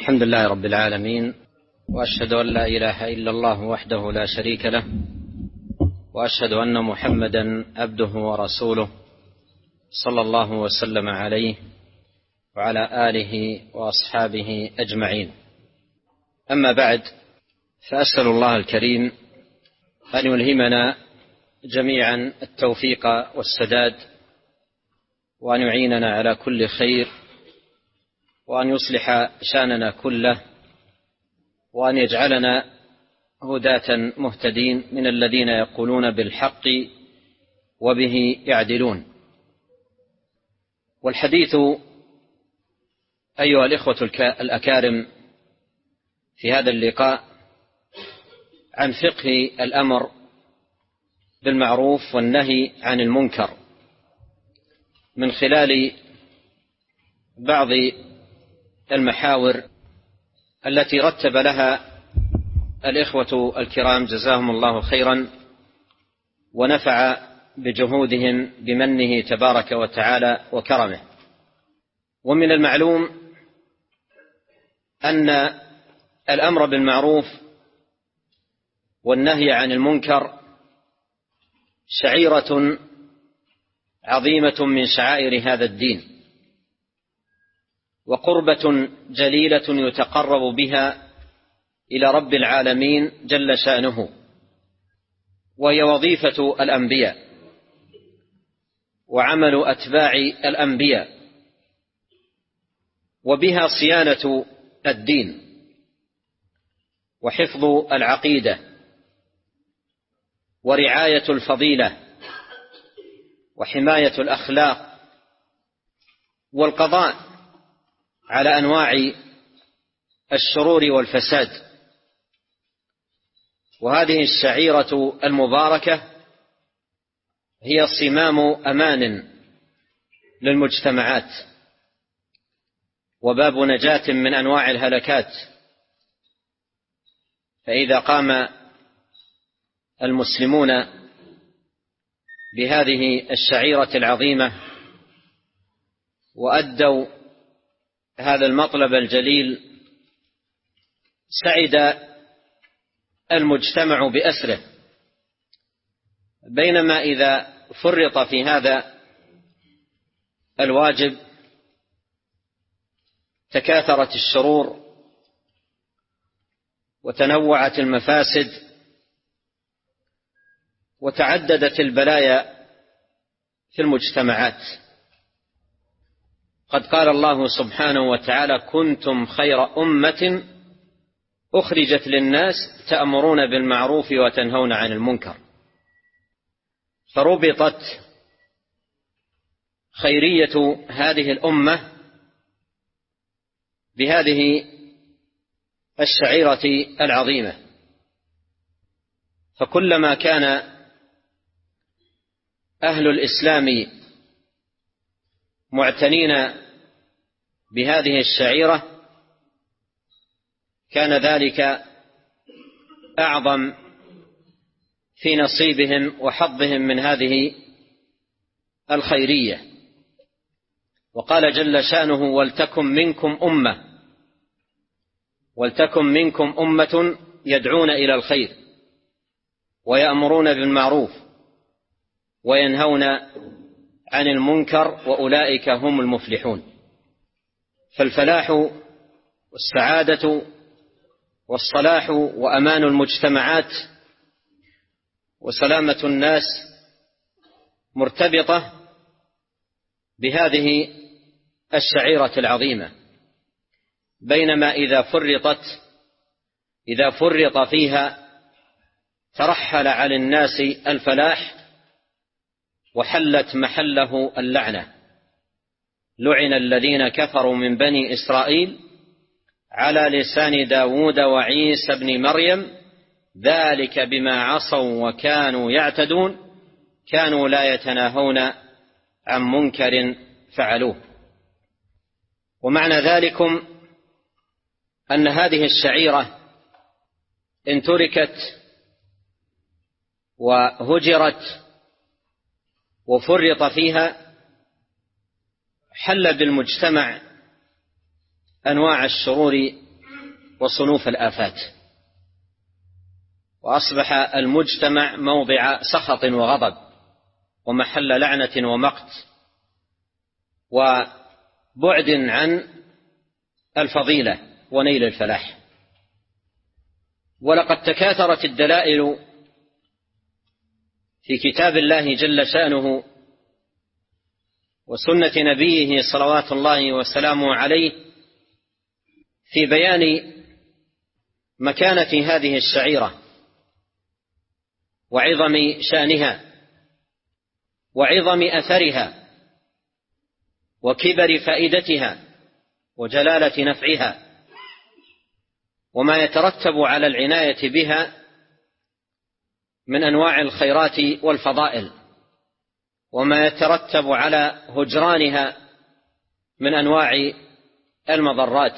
الحمد لله رب العالمين، وأشهد أن لا إله إلا الله وحده لا شريك له، وأشهد أن محمدا عبده ورسوله صلى الله وسلم عليه وعلى آله وأصحابه أجمعين. أما بعد، فأسأل الله الكريم أن يلهمنا جميعا التوفيق والسداد، وأن يعيننا على كل خير، وأن يصلح شأننا كله، وأن يجعلنا هداة مهتدين من الذين يقولون بالحق وبه يعدلون. والحديث أيها الإخوة الأكارم في هذا اللقاء عن فقه الأمر بالمعروف والنهي عن المنكر، من خلال بعض المحاور التي رتب لها الإخوة الكرام جزاهم الله خيرا، ونفع بجهودهم بمنه تبارك وتعالى وكرمه. ومن المعلوم أن الأمر بالمعروف والنهي عن المنكر شعيرة عظيمة من شعائر هذا الدين، وقربة جليلة يتقرب بها إلى رب العالمين جل شأنه، وهي وظيفة الأنبياء وعمل أتباع الأنبياء، وبها صيانة الدين وحفظ العقيدة ورعاية الفضيلة وحماية الأخلاق والقضاء على أنواع الشرور والفساد. وهذه الشعيرة المباركة هي صمام أمان للمجتمعات، وباب نجاة من أنواع الهلكات. فإذا قام المسلمون بهذه الشعيرة العظيمة وأدوا هذا المطلب الجليل، سعد المجتمع بأسره. بينما إذا فرط في هذا الواجب تكاثرت الشرور وتنوعت المفاسد وتعددت البلايا في المجتمعات. قد قال الله سبحانه وتعالى: كنتم خير أمة أخرجت للناس تأمرون بالمعروف وتنهون عن المنكر. فربطت خيرية هذه الأمة بهذه الشعيرة العظيمة. فكلما كان أهل الإسلام معتنين بهذه الشعيرة كان ذلك أعظم في نصيبهم وحظهم من هذه الخيرية. وقال جل شأنه: ولتكن منكم أمة يدعون إلى الخير ويأمرون بالمعروف وينهون عن المنكر وأولئك هم المفلحون. فالفلاح والسعادة والصلاح وأمان المجتمعات وسلامة الناس مرتبطة بهذه الشعيرة العظيمة. بينما إذا فرط فيها ترحل عن الناس الفلاح وحلت محله اللعنة. لعن الذين كفروا من بني إسرائيل على لسان داود وعيسى بن مريم ذلك بما عصوا وكانوا يعتدون كانوا لا يتناهون عن منكر فعلوه. ومعنى ذلكم أن هذه الشعيرة إن تركت وهجرت وفرط فيها حل بالمجتمع أنواع الشرور وصنوف الآفات، وأصبح المجتمع موضع سخط وغضب ومحل لعنة ومقت وبعد عن الفضيلة ونيل الفلاح. ولقد تكاثرت الدلائل في كتاب الله جل شأنه وسنة نبيه صلوات الله وسلامه عليه في بيان مكانة هذه الشعيرة وعظم شأنها وعظم أثرها وكبر فائدتها وجلالة نفعها، وما يترتب على العناية بها من أنواع الخيرات والفضائل، وما يترتب على هجرانها من أنواع المضرات،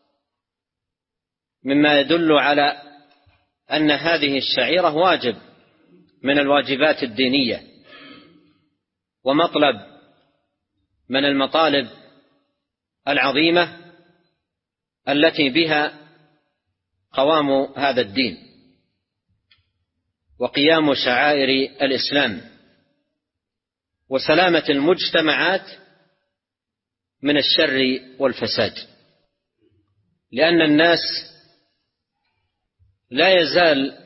مما يدل على أن هذه الشعيرة واجب من الواجبات الدينية ومطلب من المطالب العظيمة التي بها قوام هذا الدين وقيام شعائر الإسلام وسلامة المجتمعات من الشر والفساد. لأن الناس لا يزال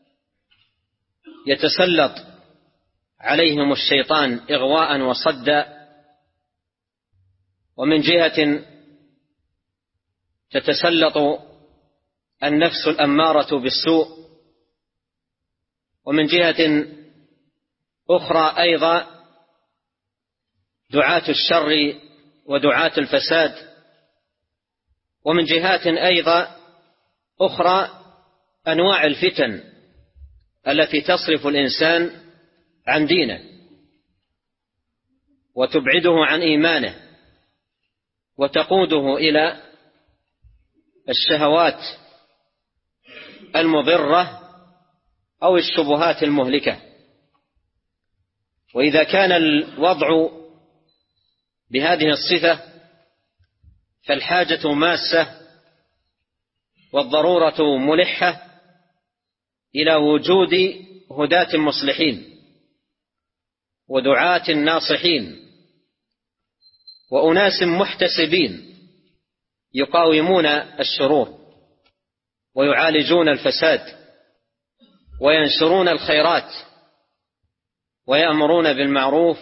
يتسلط عليهم الشيطان إغواء وصدا، ومن جهة تتسلط النفس الأمارة بالسوء، ومن جهة أخرى أيضا دعاة الشر ودعاة الفساد، ومن جهات أيضا أخرى أنواع الفتن التي تصرف الإنسان عن دينه وتبعده عن إيمانه وتقوده إلى الشهوات المضرة أو الشبهات المهلكة. وإذا كان الوضع بهذه الصفة فالحاجة ماسة والضرورة ملحة إلى وجود هداة مصلحين ودعاة ناصحين وأناس محتسبين يقاومون الشرور ويعالجون الفساد وينشرون الخيرات ويأمرون بالمعروف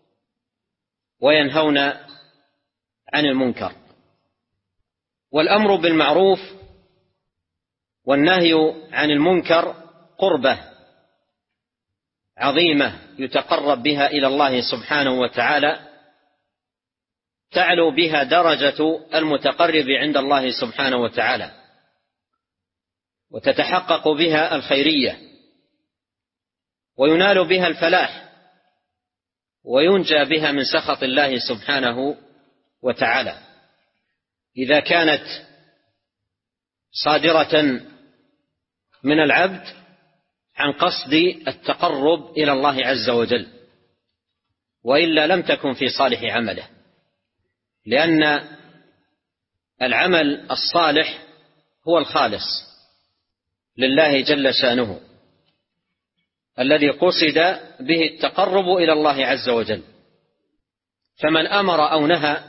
وينهون عن المنكر. والأمر بالمعروف والنهي عن المنكر قربة عظيمة يتقرب بها إلى الله سبحانه وتعالى، تعلو بها درجة المتقرب عند الله سبحانه وتعالى، وتتحقق بها الخيرية، وينال بها الفلاح، وينجى بها من سخط الله سبحانه وتعالى إذا كانت صادرة من العبد عن قصد التقرب إلى الله عز وجل، وإلا لم تكن في صالح عمله، لأن العمل الصالح هو الخالص لله جل شأنه الذي قصد به التقرب إلى الله عز وجل. فمن أمر أو نهى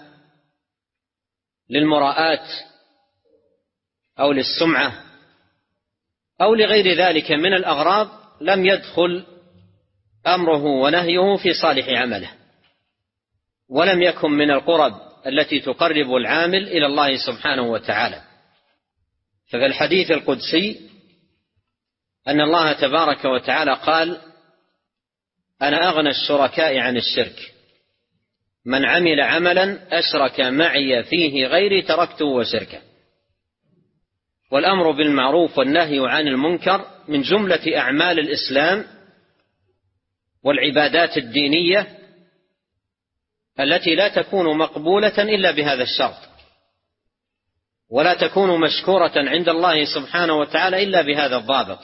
للمراءات أو للسمعة أو لغير ذلك من الأغراض لم يدخل أمره ونهيه في صالح عمله، ولم يكن من القرب التي تقرب العامل إلى الله سبحانه وتعالى. ففي الحديث القدسي أن الله تبارك وتعالى قال: أنا أغنى الشركاء عن الشرك، من عمل عملا أشرك معي فيه غيري تركته وشركه. والأمر بالمعروف والنهي عن المنكر من جملة أعمال الإسلام والعبادات الدينية التي لا تكون مقبولة إلا بهذا الشرط، ولا تكون مشكورة عند الله سبحانه وتعالى إلا بهذا الضابط.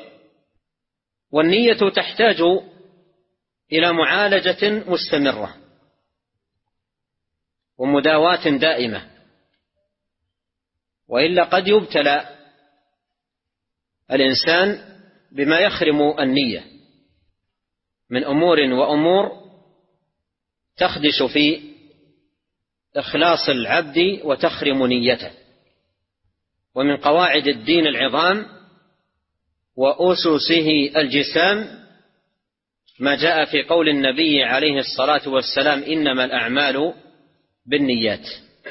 والنية تحتاج إلى معالجة مستمرة ومداواة دائمة، وإلا قد يبتلى الإنسان بما يخرم النية من أمور وأمور تخدش في إخلاص العبد وتخرم نيته. ومن قواعد الدين العظام وأسسه الجسام ما جاء في قول النبي عليه الصلاة والسلام: إنما الأعمال بالنيات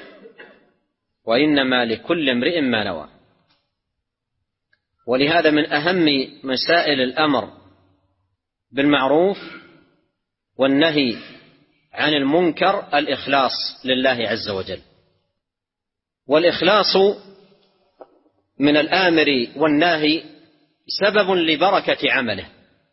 وإنما لكل امرئ ما نوى. ولهذا من أهم مسائل الأمر بالمعروف والنهي عن المنكر الإخلاص لله عز وجل. والإخلاص من الآمر والناهي سبب لبركة عمله،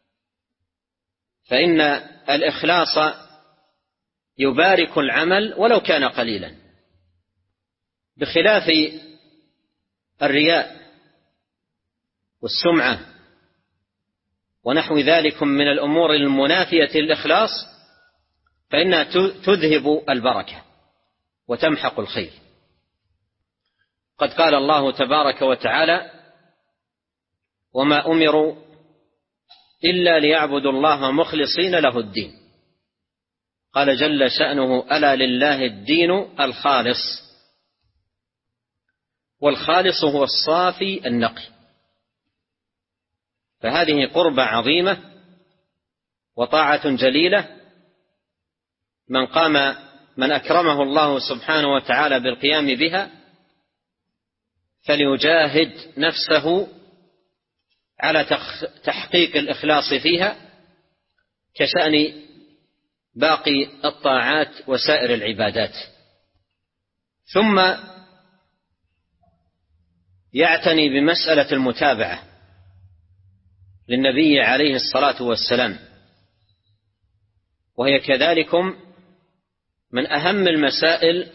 فإن الإخلاص يبارك العمل ولو كان قليلا، بخلاف الرياء والسمعة ونحو ذلك من الأمور المنافية للإخلاص، فإنها تذهب البركة وتمحق الخير. قد قال الله تبارك وتعالى: وما أمروا إلا ليعبدوا الله مخلصين له الدين. قال جل شأنه: ألا لله الدين الخالص. والخالص هو الصافي النقي. فهذه قربة عظيمة وطاعة جليلة، من أكرمه الله سبحانه وتعالى بالقيام بها فليجاهد نفسه على تحقيق الإخلاص فيها، كشأن باقي الطاعات وسائر العبادات. ثم يعتني بمسألة المتابعة للنبي عليه الصلاة والسلام، وهي كذلك من أهم المسائل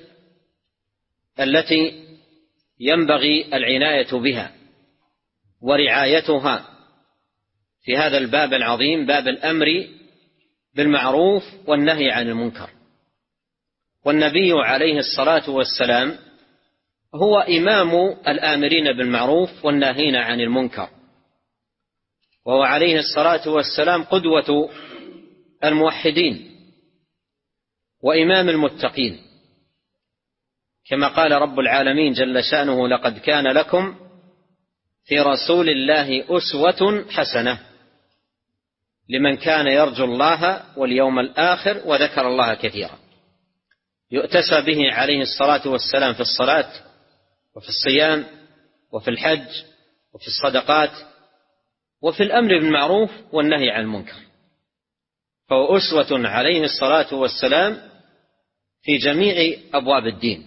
التي ينبغي العناية بها ورعايتها في هذا الباب العظيم، باب الأمر بالمعروف والنهي عن المنكر. والنبي عليه الصلاة والسلام هو إمام الآمرين بالمعروف والناهين عن المنكر، وهو عليه الصلاة والسلام قدوة الموحدين وإمام المتقين، كما قال رب العالمين جل شأنه: لقد كان لكم في رسول الله أسوة حسنة لمن كان يرجو الله واليوم الآخر وذكر الله كثيرا. يؤتسى به عليه الصلاة والسلام في الصلاة وفي الصيام وفي الحج وفي الصدقات وفي الأمر بالمعروف والنهي عن المنكر، فهو أسوة عليه الصلاة والسلام في جميع أبواب الدين،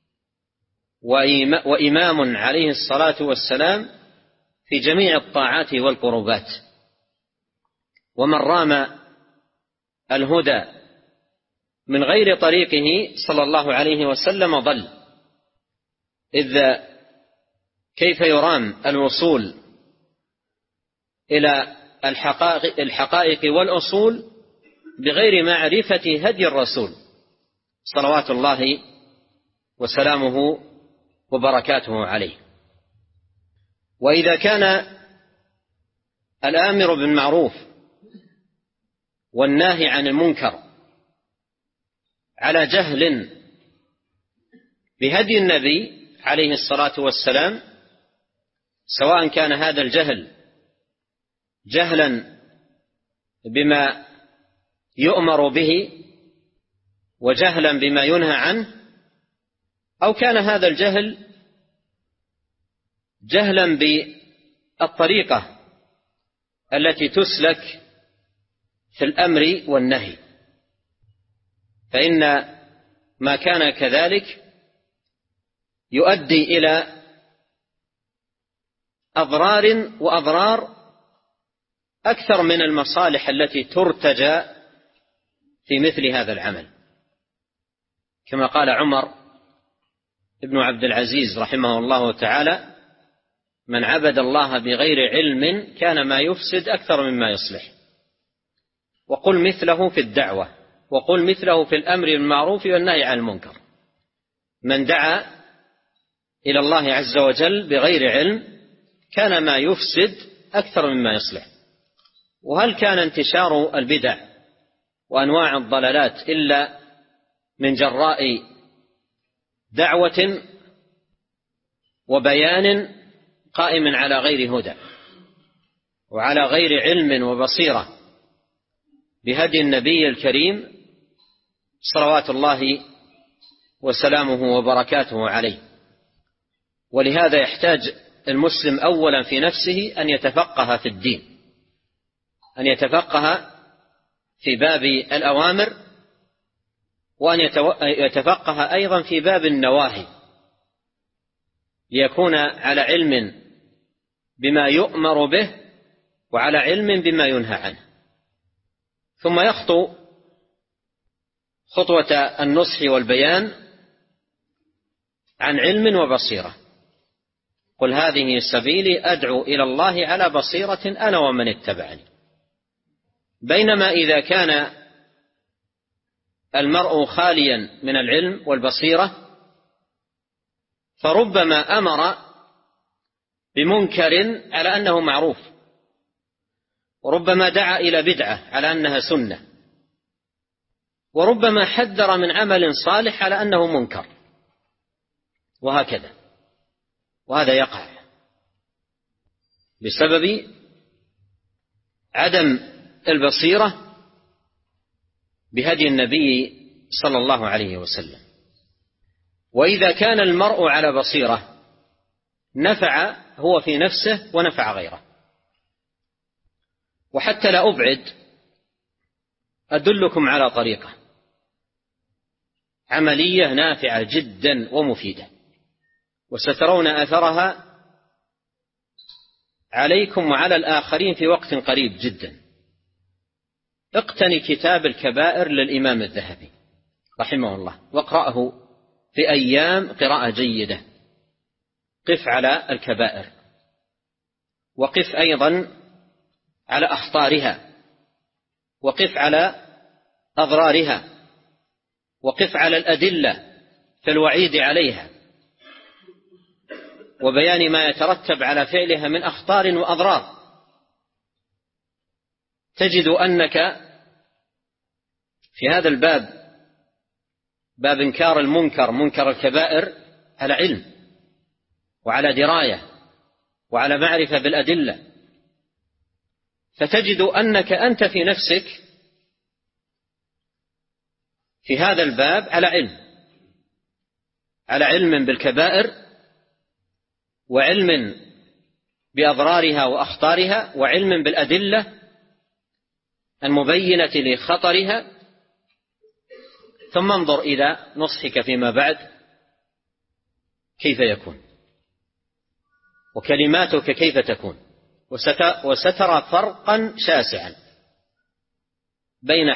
وإمام عليه الصلاة والسلام في جميع الطاعات والقربات. ومن رام الهدى من غير طريقه صلى الله عليه وسلم ضل، إذ كيف يرام الوصول إلى الحقائق والأصول بغير معرفة هدي الرسول صلوات الله وسلامه وبركاته عليه. وإذا كان الآمر بالمعروف والناهي عن المنكر على جهل بهدي النبي عليه الصلاة والسلام، سواء كان هذا الجهل جهلا بما يؤمر به وجهلا بما ينهى عنه، أو كان هذا الجهل جهلا بالطريقة التي تسلك في الأمر والنهي، فإن ما كان كذلك يؤدي إلى أضرار وأضرار أكثر من المصالح التي ترتجى في مثل هذا العمل، كما قال عمر ابن عبد العزيز رحمه الله تعالى: من عبد الله بغير علم كان ما يفسد أكثر مما يصلح. وقل مثله في الدعوة، وقل مثله في الأمر بالمعروف والنهي عن المنكر. من دعا إلى الله عز وجل بغير علم كان ما يفسد أكثر مما يصلح. وهل كان انتشار البدع وأنواع الضلالات إلا من جراء دعوة وبيان قائم على غير هدى وعلى غير علم وبصيرة بهدي النبي الكريم صلوات الله وسلامه وبركاته عليه؟ ولهذا يحتاج المسلم أولا في نفسه أن يتفقه في الدين، أن يتفقه في باب الأوامر، وأن يتفقه أيضا في باب النواهي، ليكون على علم بما يؤمر به وعلى علم بما ينهى عنه، ثم يخطو خطوة النصح والبيان عن علم وبصيرة. قل هذه سبيلي أدعو إلى الله على بصيرة أنا ومن اتبعني. بينما إذا كان المرء خاليا من العلم والبصيرة فربما أمر بمنكر على أنه معروف، وربما دعا إلى بدعة على أنها سنة، وربما حذر من عمل صالح على أنه منكر، وهكذا. وهذا يقع بسبب عدم البصيرة بهدي النبي صلى الله عليه وسلم. وإذا كان المرء على بصيرة نفع هو في نفسه ونفع غيره. وحتى لا أبعد أدلكم على طريقة عملية نافعة جدا ومفيدة، وسترون أثرها عليكم وعلى الآخرين في وقت قريب جدا. اقتني كتاب الكبائر للإمام الذهبي رحمه الله، واقرأه في أيام قراءة جيدة. قف على الكبائر، وقف أيضا على أخطارها، وقف على أضرارها، وقف على الأدلة في الوعيد عليها وبيان ما يترتب على فعلها من أخطار وأضرار. تجد أنك في هذا الباب، باب إنكار المنكر، منكر الكبائر، على علم وعلى دراية وعلى معرفة بالأدلة، فتجد أنك أنت في نفسك في هذا الباب على علم بالكبائر، وعلم بأضرارها وأخطارها، وعلم بالأدلة المبينة لخطرها. ثم انظر إلى نصحك فيما بعد كيف يكون، وكلماتك كيف تكون، وسترى فرقا شاسعا بين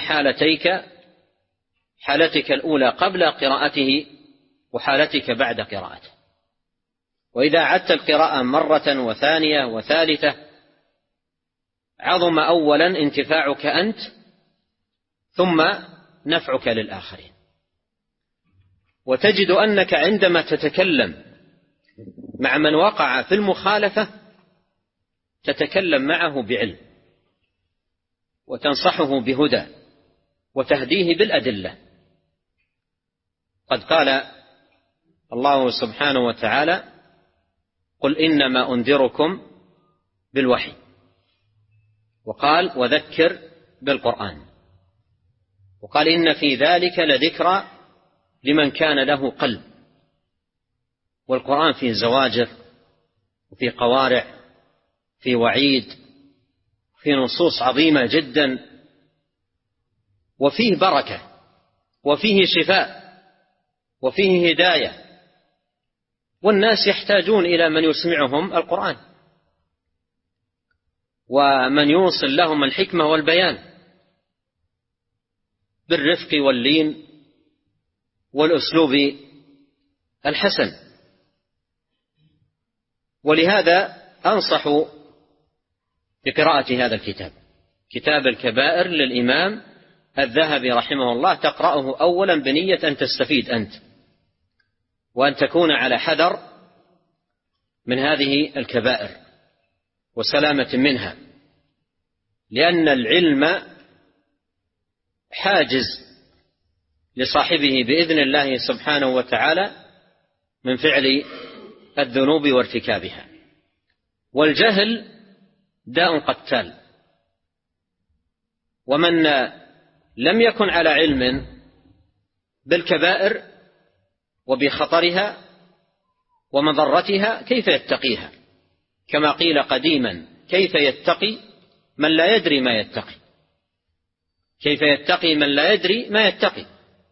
حالتك الأولى قبل قراءته وحالتك بعد قراءته. وإذا عدت القراءة مرة وثانية وثالثة عظم أولا انتفاعك أنت ثم نفعك للآخرين. وتجد أنك عندما تتكلم مع من وقع في المخالفة تتكلم معه بعلم، وتنصحه بهدى، وتهديه بالأدلة. قد قال الله سبحانه وتعالى: قل إنما أنذركم بالوحي، وقال: وذكر بالقرآن، وقال: إن في ذلك لذكرى لمن كان له قلب. والقرآن فيه زواجر، وفيه قوارع، فيه وعيد، فيه نصوص عظيمة جدا، وفيه بركة، وفيه شفاء، وفيه هداية. والناس يحتاجون إلى من يسمعهم القرآن، ومن يوصل لهم الحكمة والبيان بالرفق واللين والأسلوب الحسن. ولهذا أنصح بقراءة هذا الكتاب، كتاب الكبائر للإمام الذهبي رحمه الله. تقرأه أولا بنية أن تستفيد أنت، وأن تكون على حذر من هذه الكبائر وسلامة منها، لأن العلم حاجز لصاحبه بإذن الله سبحانه وتعالى من فعل الذنوب وارتكابها. والجهل داء قتال، ومن لم يكن على علم بالكبائر وبخطرها ومضرتها كيف يتقيها؟ كما قيل قديما: كيف يتقي من لا يدري ما يتقي؟ كيف يتقي من لا يدري ما يتقي؟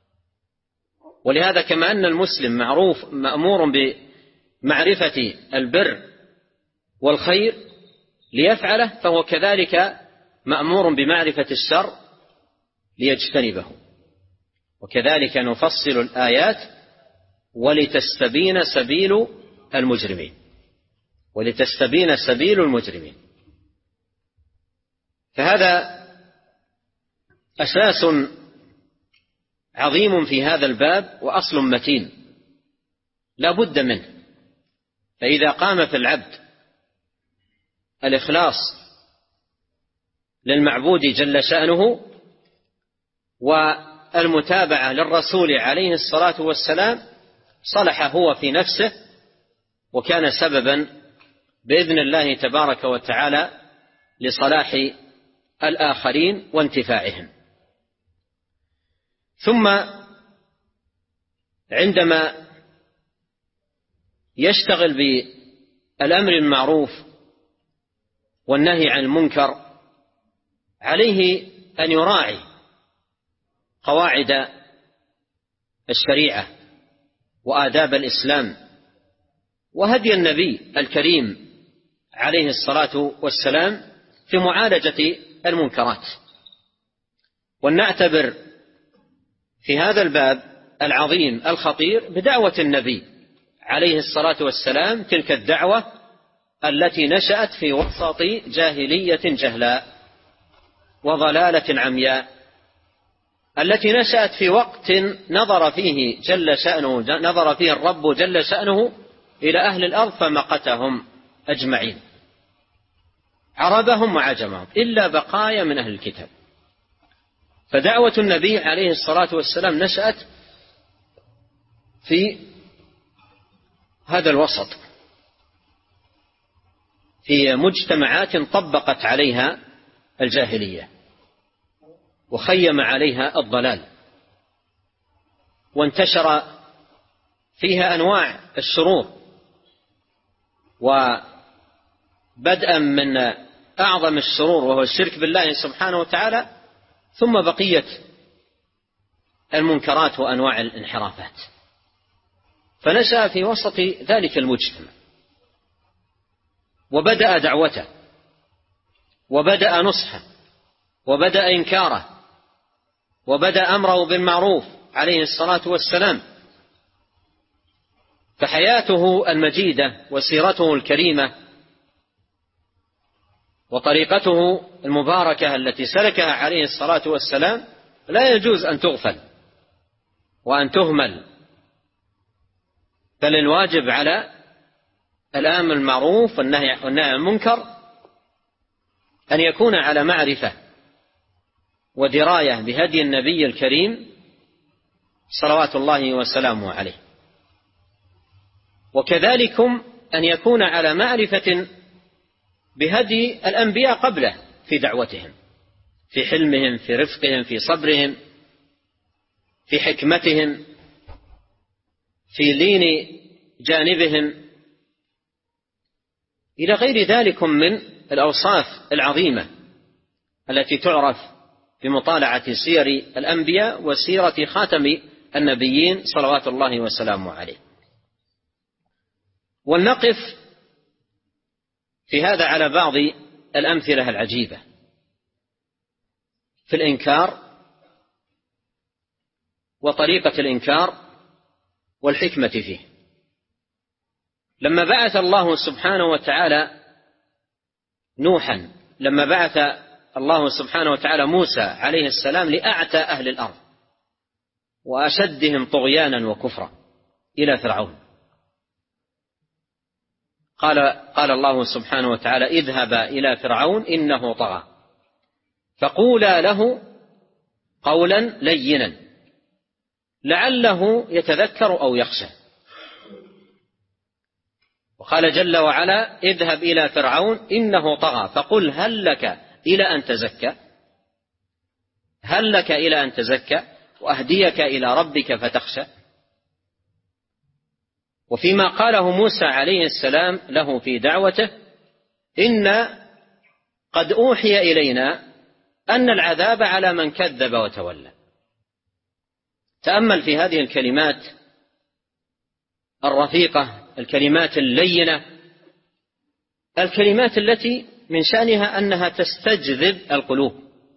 ولهذا كما أن المسلم مأمور بمعرفة البر والخير ليفعله، فهو كذلك مأمور بمعرفة الشر ليجتنبه. وكذلك نفصل الآيات ولتستبين سبيل المجرمين، ولتستبين سبيل المجرمين. فهذا أساس عظيم في هذا الباب وأصل متين لا بد منه. فإذا قام في العبد الإخلاص للمعبود جل شأنه والمتابعة للرسول عليه الصلاة والسلام، صلح هو في نفسه وكان سببا بإذن الله تبارك وتعالى لصلاح الآخرين وانتفاعهم. ثم عندما يشتغل بالأمر المعروف والنهي عن المنكر عليه أن يراعي قواعد الشريعة وآداب الإسلام وهدي النبي الكريم عليه الصلاة والسلام في معالجة المنكرات. ونعتبر في هذا الباب العظيم الخطير بدعوة النبي عليه الصلاة والسلام، تلك الدعوة التي نشأت في وسط جاهلية جهلاء وضلالة عمياء، التي نشأت في وقت نظر فيه الرب جل شأنه إلى أهل الأرض فمقتهم أجمعين، عربهم وعجمهم إلا بقايا من أهل الكتاب. فدعوة النبي عليه الصلاة والسلام نشأت في هذا الوسط، في مجتمعات طبقت عليها الجاهلية وخيم عليها الضلال، وانتشر فيها أنواع الشرور، وبدءا من أعظم الشرور وهو الشرك بالله سبحانه وتعالى، ثم بقية المنكرات وأنواع الانحرافات. فنشأ في وسط ذلك المجتمع وبدأ دعوته وبدأ نصحه وبدأ إنكاره وبدأ أمره بالمعروف عليه الصلاة والسلام. فحياته المجيدة وسيرته الكريمة وطريقته المباركة التي سلكها عليه الصلاة والسلام لا يجوز أن تغفل وأن تهمل، بل الواجب على الآمر بالمعروف والنهي عن المنكر أن يكون على معرفة ودراية بهدي النبي الكريم صلوات الله وسلامه عليه، وكذلكم أن يكون على معرفة بهدي الأنبياء قبله في دعوتهم، في حلمهم، في رفقهم، في صبرهم، في حكمتهم، في لين جانبهم، إلى غير ذلك من الأوصاف العظيمة التي تعرف بمطالعة سير الأنبياء وسيرة خاتم النبيين صلوات الله وسلامه عليه. ولنقف في هذا على بعض الأمثلة العجيبة في الإنكار وطريقة الإنكار والحكمة فيه. لما بعث الله سبحانه وتعالى نوحا، لما بعث الله سبحانه وتعالى موسى عليه السلام لأعتى أهل الأرض وأشدهم طغيانا وكفرا إلى فرعون، قال الله سبحانه وتعالى: اذهبا إلى فرعون إنه طغى فقولا له قولا لينا لعله يتذكر أو يخشى. وقال جل وعلا: اذهب إلى فرعون إنه طغى فقل هل لك إلى أن تزكى، هل لك إلى أن تزكى وأهديك إلى ربك فتخشى. وفيما قاله موسى عليه السلام له في دعوته: إن قد أوحي إلينا أن العذاب على من كذب وتولى. تأمل في هذه الكلمات الرفيقة، الكلمات اللينة، الكلمات التي من شأنها أنها تستجذب القلوب.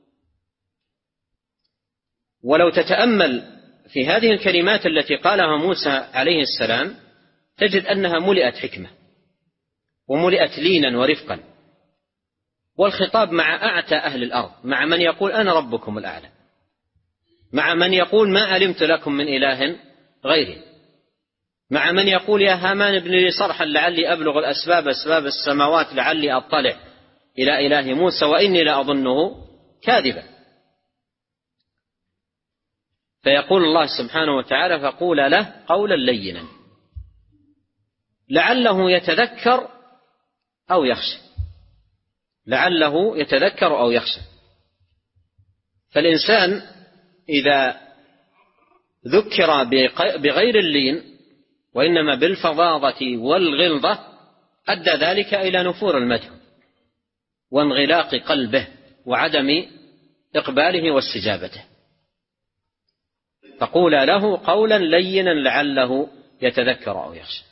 ولو تتأمل في هذه الكلمات التي قالها موسى عليه السلام تجد أنها ملئت حكمة وملئت لينا ورفقا، والخطاب مع أعتى أهل الأرض، مع من يقول أنا ربكم الأعلى، مع من يقول ما علمت لكم من إله غيري، مع من يقول يا هامان ابن لي صرحا لعلي أبلغ الأسباب أسباب السماوات لعلي أطلع إلى إله موسى وإني لأظنه كاذبا. فيقول الله سبحانه وتعالى: فقولا له قولا لينا لعله يتذكر أو يخشى، لعله يتذكر أو يخشى. فالإنسان إذا ذكر بغير اللين وإنما بالفظاظة والغلظة أدى ذلك إلى نفور المدح وانغلاق قلبه وعدم إقباله واستجابته. فقولا له قولا لينا لعله يتذكر أو يخشى.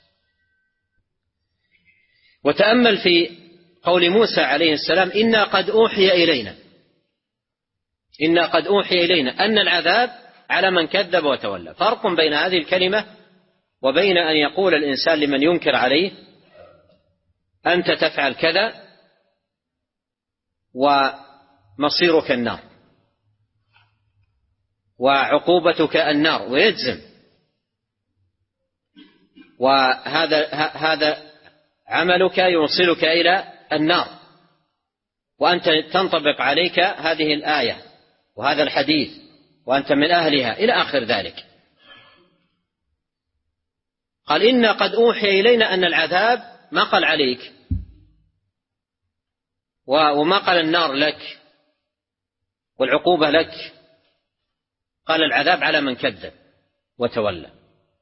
وتأمل في قول موسى عليه السلام: إنا قد أوحي إلينا، إنا قد أوحي إلينا أن العذاب على من كذب وتولى. فرق بين هذه الكلمة وبين أن يقول الإنسان لمن ينكر عليه: أنت تفعل كذا ومصيرك النار وعقوبتك النار، ويجزم، وهذا عملك يوصلك إلى النار، وأنت تنطبق عليك هذه الآية وهذا الحديث وأنت من أهلها إلى آخر ذلك. قال: إنا قد أوحي إلينا أن العذاب، ما قال عليك وما قال النار لك والعقوبة لك، قال العذاب على من كذب وتولى.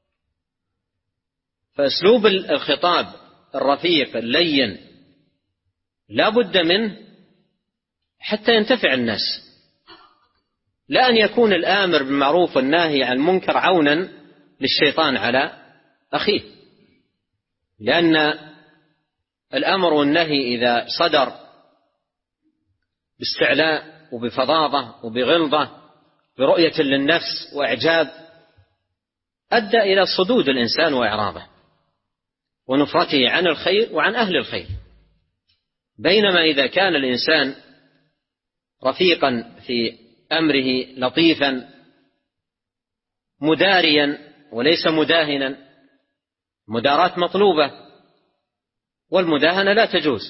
فأسلوب الخطاب الرفيق اللين لا بد منه حتى ينتفع الناس، لا أن يكون الآمر بالمعروف والناهي عن المنكر عونا للشيطان على أخيه. لأن الأمر والنهي إذا صدر باستعلاء وبفظاظة وبغلظة برؤية للنفس وإعجاب أدى إلى صدود الإنسان وإعراضه ونفرته عن الخير وعن أهل الخير. بينما إذا كان الإنسان رفيقا في أمره لطيفا مداريا وليس مداهنا، مداراة مطلوبة والمداهنة لا تجوز.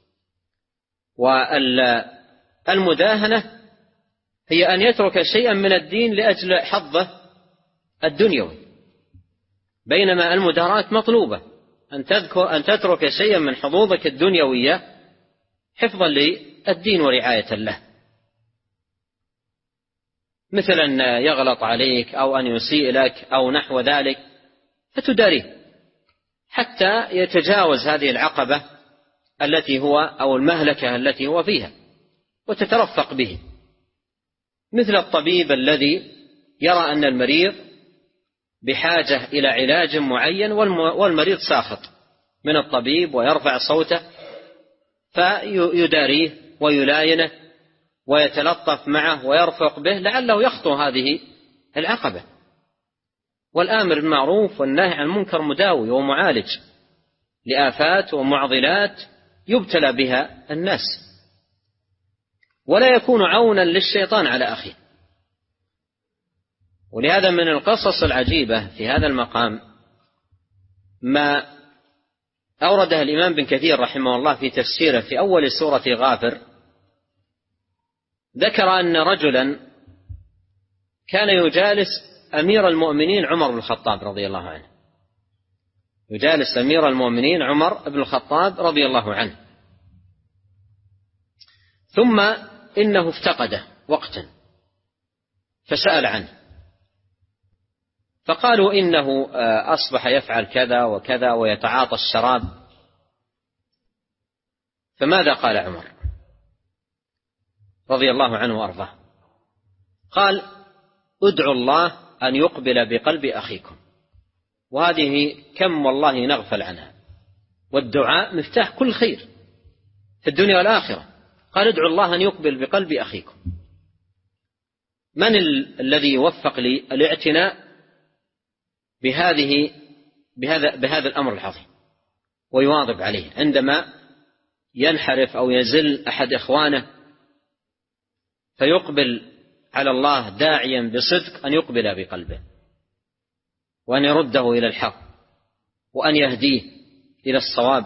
والمداهنة هي أن يترك شيئا من الدين لأجل حظه الدنيوي، بينما المداراة مطلوبة، أن تترك شيئا من حظوظك الدنيوية حفظا للدين ورعاية له، مثل أن يغلط عليك أو أن يسيء لك أو نحو ذلك، فتداريه حتى يتجاوز هذه العقبة التي هو أو المهلكة التي هو فيها وتترفق به. مثل الطبيب الذي يرى أن المريض بحاجة إلى علاج معين والمريض ساخط من الطبيب ويرفع صوته، فيداريه ويلاينه ويتلطف معه ويرفق به لعله يخطو هذه العقبة. والآمر بالمعروف والنهي عن المنكر مداوي ومعالج لآفات ومعضلات يبتلى بها الناس، ولا يكون عونا للشيطان على أخيه. ولهذا من القصص العجيبة في هذا المقام ما أوردها الإمام بن كثير رحمه الله في تفسيره في أول سورة غافر. ذكر أن رجلا كان يجالس أمير المؤمنين عمر بن الخطاب رضي الله عنه، يجالس أمير المؤمنين عمر بن الخطاب رضي الله عنه، ثم إنه افتقده وقتا فسأل عنه، فقالوا إنه أصبح يفعل كذا وكذا ويتعاطى الشراب. فماذا قال عمر رضي الله عنه وأرضاه؟ قال: ادعوا الله أن يقبل بقلب أخيكم، وهذه كم والله نغفل عنها، والدعاء مفتاح كل خير في الدنيا والآخرة. قال: ادعوا الله أن يقبل بقلب أخيكم. من الذي يوفق للاعتناء بهذا الأمر العظيم ويواظب عليه عندما ينحرف أو يزل أحد إخوانه، فيقبل على الله داعيا بصدق أن يقبل بقلبه وأن يرده إلى الحق وأن يهديه إلى الصواب.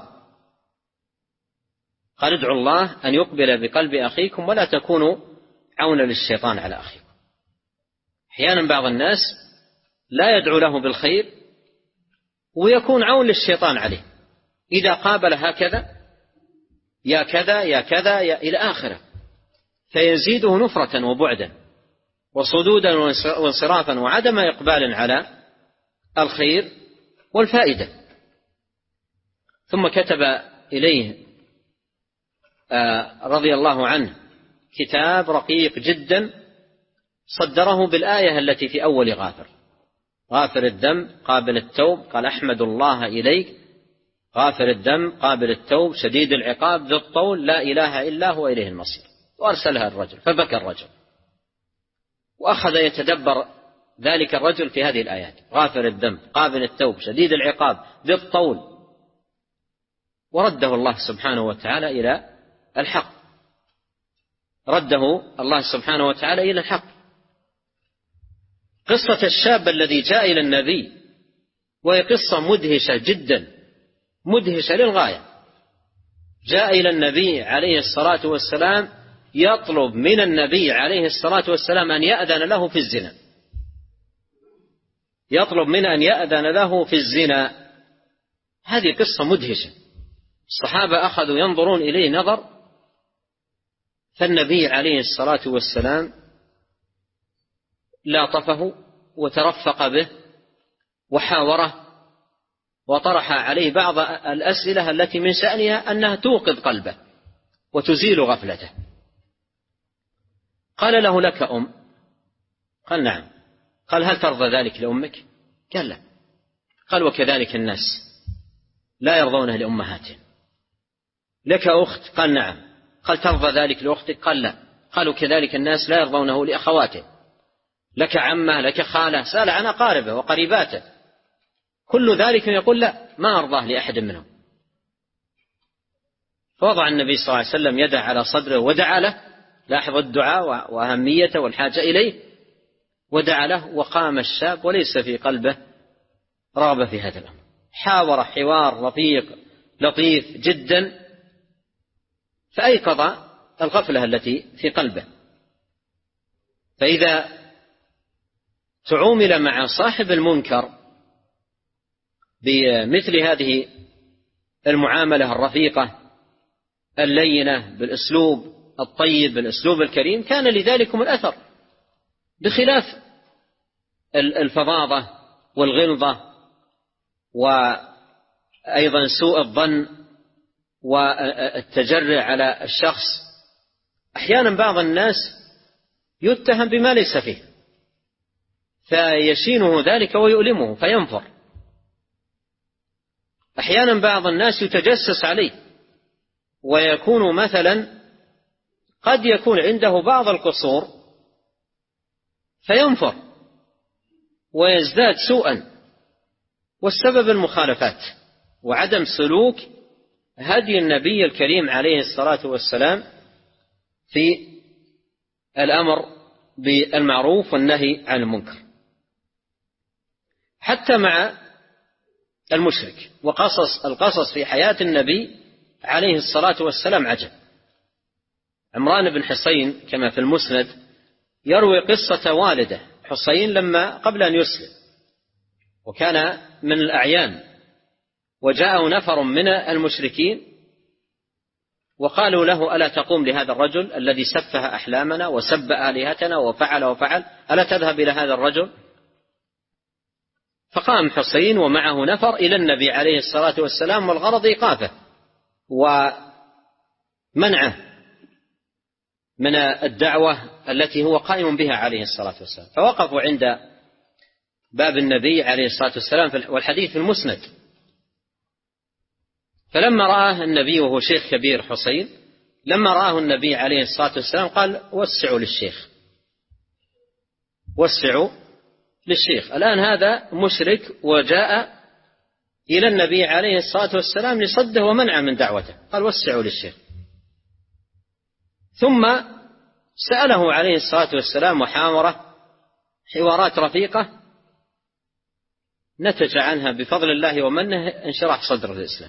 قال: ادعوا الله أن يقبل بقلب أخيكم ولا تكونوا عونا للشيطان على أخيكم. أحيانا بعض الناس لا يدعو له بالخير ويكون عون للشيطان عليه، إذا قابل هكذا يا كذا يا كذا يا إلى آخره، فيزيده نفرة وبعدا وصدودا وانصرافا وعدم إقبال على الخير والفائدة. ثم كتب إليه رضي الله عنه كتاب رقيق جدا صدره بالآية التي في أول غافر: غافر الذنب قابل التوب، قال: أحمد الله إليك، غافر الذنب قابل التوب شديد العقاب ذو الطول لا إله إلا هو إليه المصير. وأرسلها الرجل، فبكى الرجل وأخذ يتدبر ذلك الرجل في هذه الآيات: غافر الذنب قابل التوب شديد العقاب ذو الطول، ورده الله سبحانه وتعالى إلى الحق، رده الله سبحانه وتعالى إلى الحق. قصة الشاب الذي جاء إلى النبي وهي قصة مدهشة جدا، مدهشة للغاية. جاء إلى النبي عليه الصلاة والسلام يطلب من النبي عليه الصلاة والسلام أن يأذن له في الزنا، يطلب من أن يأذن له في الزنا. هذه قصة مدهشة، الصحابة أخذوا ينظرون إليه نظر، فالنبي عليه الصلاة والسلام لاطفه وترفق به وحاوره وطرح عليه بعض الأسئلة التي من شأنها أنها توقظ قلبه وتزيل غفلته. قال له: لك أم؟ قال: نعم. قال: هل ترضى ذلك لأمك؟ قال: لا. قال: وكذلك الناس لا يرضونه لأمهاتهم. لك أخت؟ قال: نعم. قال: ترضى ذلك لأختك؟ قال: لا. قالوا: كذلك الناس لا يرضونه لأخواته. لك عمة؟ لك خالة؟ سأل عن أقاربه وقريباته، كل ذلك يقول: لا، ما أرضاه لأحد منهم. فوضع النبي صلى الله عليه وسلم يده على صدره ودعا له، لاحظ الدعاء وأهميته والحاجة إليه، ودعا له، وقام الشاب وليس في قلبه رغبة في هذا الأمر. حاور حوار رفيق لطيف جدا، فأيقظ الغفلة التي في قلبه. فإذا تعامل مع صاحب المنكر بمثل هذه المعاملة الرفيقة اللينة بالأسلوب الطيب بالأسلوب الكريم، كان لذلكم الأثر، بخلاف الفظاظة والغلظة وأيضا سوء الظن والتجرع على الشخص. أحيانا بعض الناس يتهم بما ليس فيه فيشينه ذلك ويؤلمه فينفر. أحيانا بعض الناس يتجسس عليه ويكون مثلا قد يكون عنده بعض القصور فينفر ويزداد سوءا، والسبب المخالفات وعدم سلوك هدي النبي الكريم عليه الصلاة والسلام في الأمر بالمعروف والنهي عن المنكر. حتى مع المشرك. القصص في حياة النبي عليه الصلاة والسلام عجب. عمران بن حصين كما في المسند يروي قصة والده حصين لما قبل أن يسلم، وكان من الأعيان، وجاءه نفر من المشركين وقالوا له: ألا تقوم لهذا الرجل الذي سفه أحلامنا وسب آلهتنا وفعل وفعل، ألا تذهب إلى هذا الرجل؟ فقام حصين ومعه نفر إلى النبي عليه الصلاة والسلام، والغرض إيقافه ومنعه من الدعوة التي هو قائم بها عليه الصلاة والسلام. فوقفوا عند باب النبي عليه الصلاة والسلام، والحديث في المسند. فلما رآه النبي وهو شيخ كبير حصين، لما رآه النبي عليه الصلاة والسلام قال: وسعوا للشيخ، وسعوا للشيخ. الآن هذا مشرك وجاء إلى النبي عليه الصلاة والسلام لصده ومنعه من دعوته، قال: وسعوا للشيخ. ثم سأله عليه الصلاة والسلام وحاوره حوارات رفيقة نتج عنها بفضل الله ومنه انشراح صدر الإسلام.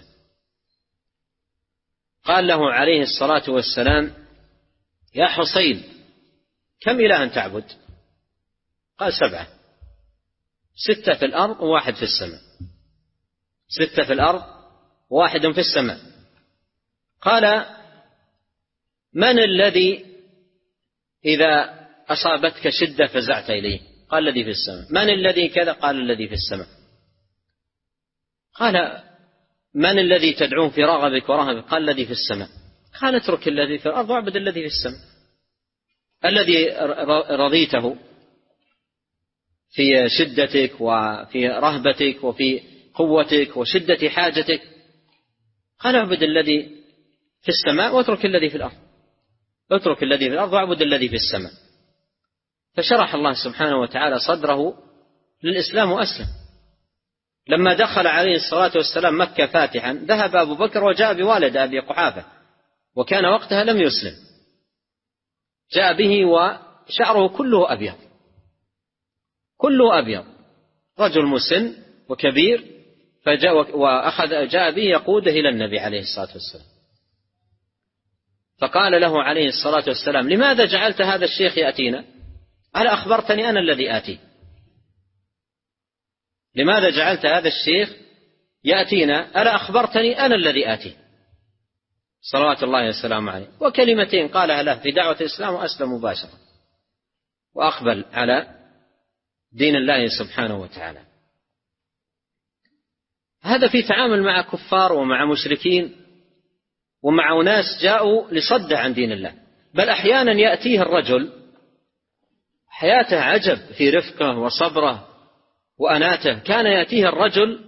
قال له عليه الصلاة والسلام: يا حصين، كم إلها تعبد؟ قال: 7، 6 في الأرض و1 في السماء. 6 في الأرض و1 في السماء. قال: من الذي إذا أصابتك شدة فزعت إليه؟ قال: الذي في السماء. من الذي كذا؟ قال: الذي في السماء. قال: من الذي تدعون في رغبك ورهبك؟ قال: الذي في السماء. قال: اترك الذي في الأرض واعبد الذي في السماء. الذي رضيته في شدتك وفي رهبتك وفي قوتك وشدة حاجتك، قال: اعبد الذي في السماء واترك الذي في الأرض. اترك الذي في الأرض واعبد الذي في السماء. فشرح الله سبحانه وتعالى صدره للإسلام وأسلم. لما دخل عليه الصلاة والسلام مكة فاتحا، ذهب أبو بكر وجاء بوالد أبي قحافة، وكان وقتها لم يسلم، جاء به وشعره كله أبيض، كله أبيض، رجل مسن وكبير، جاء به يقوده إلى النبي عليه الصلاة والسلام. فقال له عليه الصلاة والسلام: لماذا جعلت هذا الشيخ يأتينا؟ قال: أخبرتني أنا الذي آتي. لماذا جعلت هذا الشيخ يأتينا؟ ألا أخبرتني أنا الذي آتي، صلوات الله وسلامه عليه. وكلمتين قالها له في دعوة الإسلام وأسلم مباشرة وأقبل على دين الله سبحانه وتعالى. هذا في تعامل مع كفار ومع مشركين ومع أناس جاءوا لصد عن دين الله. بل أحيانا يأتيه الرجل حياته عجب في رفقه وصبره وأناته. كان يأتيه الرجل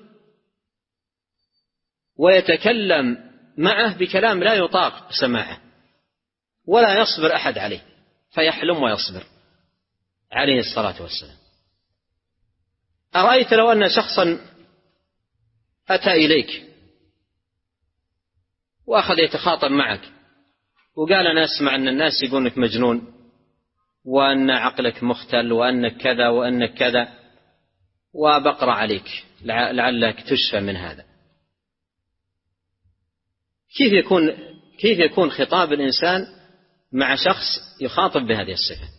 ويتكلم معه بكلام لا يطاق سماعه ولا يصبر أحد عليه، فيحلم ويصبر عليه الصلاة والسلام. أرأيت لو أن شخصا أتى إليك وأخذ يتخاطب معك وقال: أنا أسمع أن الناس يقولونك مجنون، وأن عقلك مختل، وأنك كذا وأنك كذا، وبقرأ عليك لعلك تشفى من هذا. كيف يكون خطاب الإنسان مع شخص يخاطب بهذه الصفة؟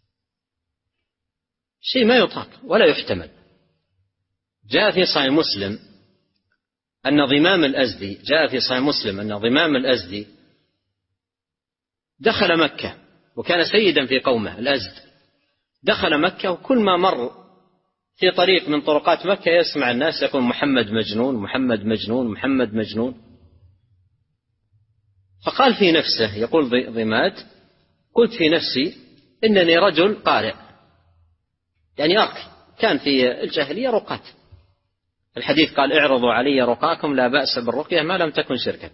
شيء ما يطاق ولا يحتمل. جاء في صحيح مسلم أن ضمام الأزدي دخل مكة، وكان سيدا في قومه الأزد. دخل مكة، وكل ما مر في طريق من طرقات مكة يسمع الناس يقول: محمد مجنون، محمد مجنون، محمد مجنون. فقال في نفسه، يقول ضماد: قلت في نفسي إنني رجل قارئ، يعني أرقي. كان في الجاهلية رقات. الحديث قال: اعرضوا علي رقاكم لا بأس بالرقية ما لم تكن شركا.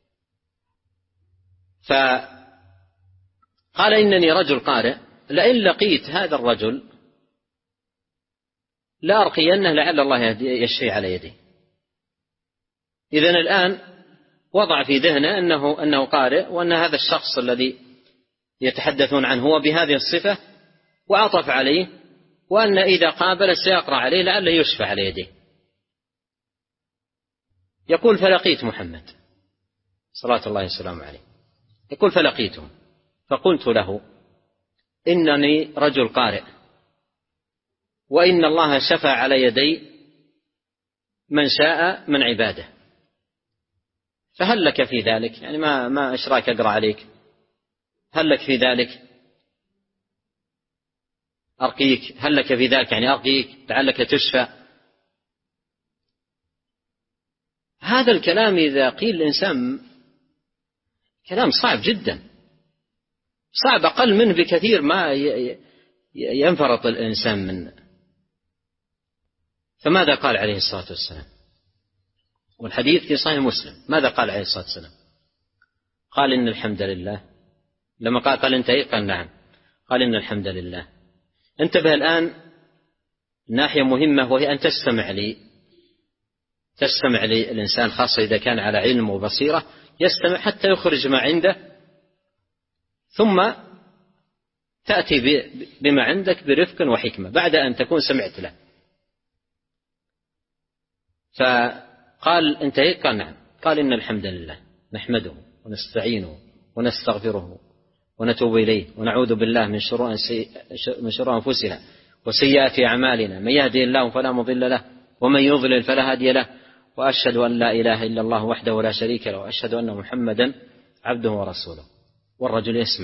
فقال: إنني رجل قارئ، لئن لقيت هذا الرجل لا أرقينه لعل الله يشفي على يدي. إذن الآن وضع في ذهنه أنه قارئ، وأن هذا الشخص الذي يتحدثون عنه هو بهذه الصفة، وعطف عليه، وأن إذا قابل سيقرأ عليه لعله يشفى على يديه. يقول فلقيت محمد صلى الله وسلم عليه، يقول فلقيته فقلت له إنني رجل قارئ، وإن الله شفى على يدي من شاء من عباده، فهل لك في ذلك؟ يعني ما إشراك أقرأ عليك، هل لك في ذلك أرقيك؟ هل لك في ذلك يعني أرقيك لعلك تشفى؟ هذا الكلام إذا قيل الإنسان كلام صعب جدا، صعب أقل منه بكثير ما ينفرط الإنسان منه. فماذا قال عليه الصلاة والسلام؟ والحديث في صحيح مسلم، ماذا قال عليه الصلاة والسلام؟ قال إن الحمد لله. لما قال انتهي قال نعم، قال إن الحمد لله. انتبه الآن ناحية مهمة، وهي أن تستمع لي الإنسان، خاصة إذا كان على علم وبصيرة، يستمع حتى يخرج ما عنده، ثم تأتي بما عندك برفق وحكمة بعد أن تكون سمعت له. فقال انتهيت؟ قال نعم. قال إن الحمد لله نحمده ونستعينه ونستغفره ونتوب إليه ونعوذ بالله من شرور أنفسنا وسيئات أعمالنا، من يهدي الله فلا مضل له ومن يضلل فلا هادي له، وأشهد أن لا إله إلا الله وحده لا شريك له، وأشهد أن محمدا عبده ورسوله. والرجل يسمع.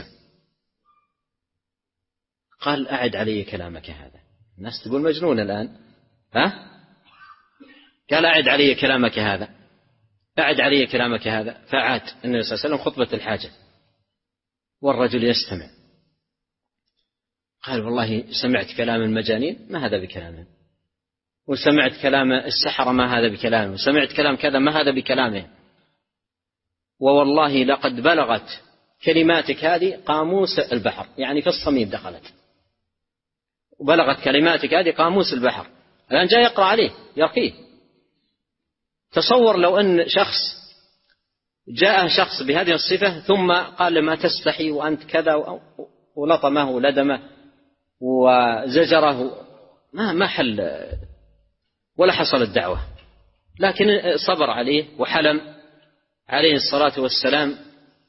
قال أعد علي كلامك هذا. الناس تقول مجنون الآن، ها؟ قال أعد علي كلامك هذا، أعد علي كلامك هذا. فعاد النبي صلى الله عليه وسلم خطبة الحاجة والرجل يستمع. قال والله سمعت كلام المجانين، ما هذا بكلامه، وسمعت كلام السحرة، ما هذا بكلامه، وسمعت كلام كذا، ما هذا بكلامه، ووالله لقد بلغت كلماتك هذه قاموس البحر، يعني في الصميم دخلت، وبلغت كلماتك هذه قاموس البحر. الآن جاء يقرأ عليه يرقيه. تصور لو أن جاء شخص بهذه الصفة ثم قال ما تستحي وأنت كذا، ولطمه لدمه وزجره، ما حل ولا حصل الدعوة، لكن صبر عليه وحلم عليه الصلاة والسلام،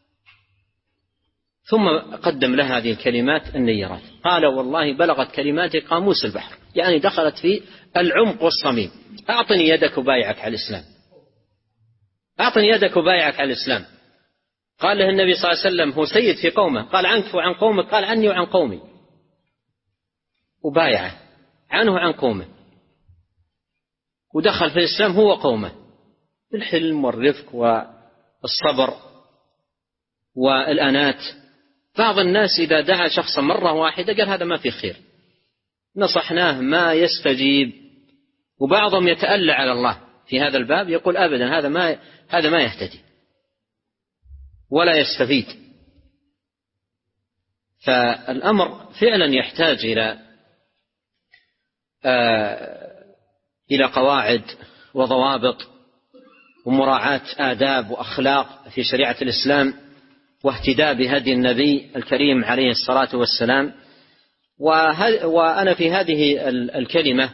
ثم قدم له هذه الكلمات النيرات. قال والله بلغت كلماتي قاموس البحر، يعني دخلت في العمق والصميم. أعطني يدك وبايعك على الإسلام، أعطني يدك وبايعك على الإسلام. قال له النبي صلى الله عليه وسلم هو سيد في قومه، قال عنك وعن قومك، قال عني وعن قومي، وبايعه عنه وعن قومه، ودخل في الإسلام هو قومه بالحلم والرفق والصبر والأنات. بعض الناس إذا دعا شخصا مرة واحدة قال هذا ما فيه خير، نصحناه ما يستجيب، وبعضهم يتألى على الله في هذا الباب، يقول أبدا هذا ما يهتدي ولا يستفيد. فالأمر فعلا يحتاج إلى قواعد وضوابط ومراعاة آداب وأخلاق في شريعة الإسلام، واهتداء بهدي النبي الكريم عليه الصلاة والسلام. وأنا في هذه الكلمة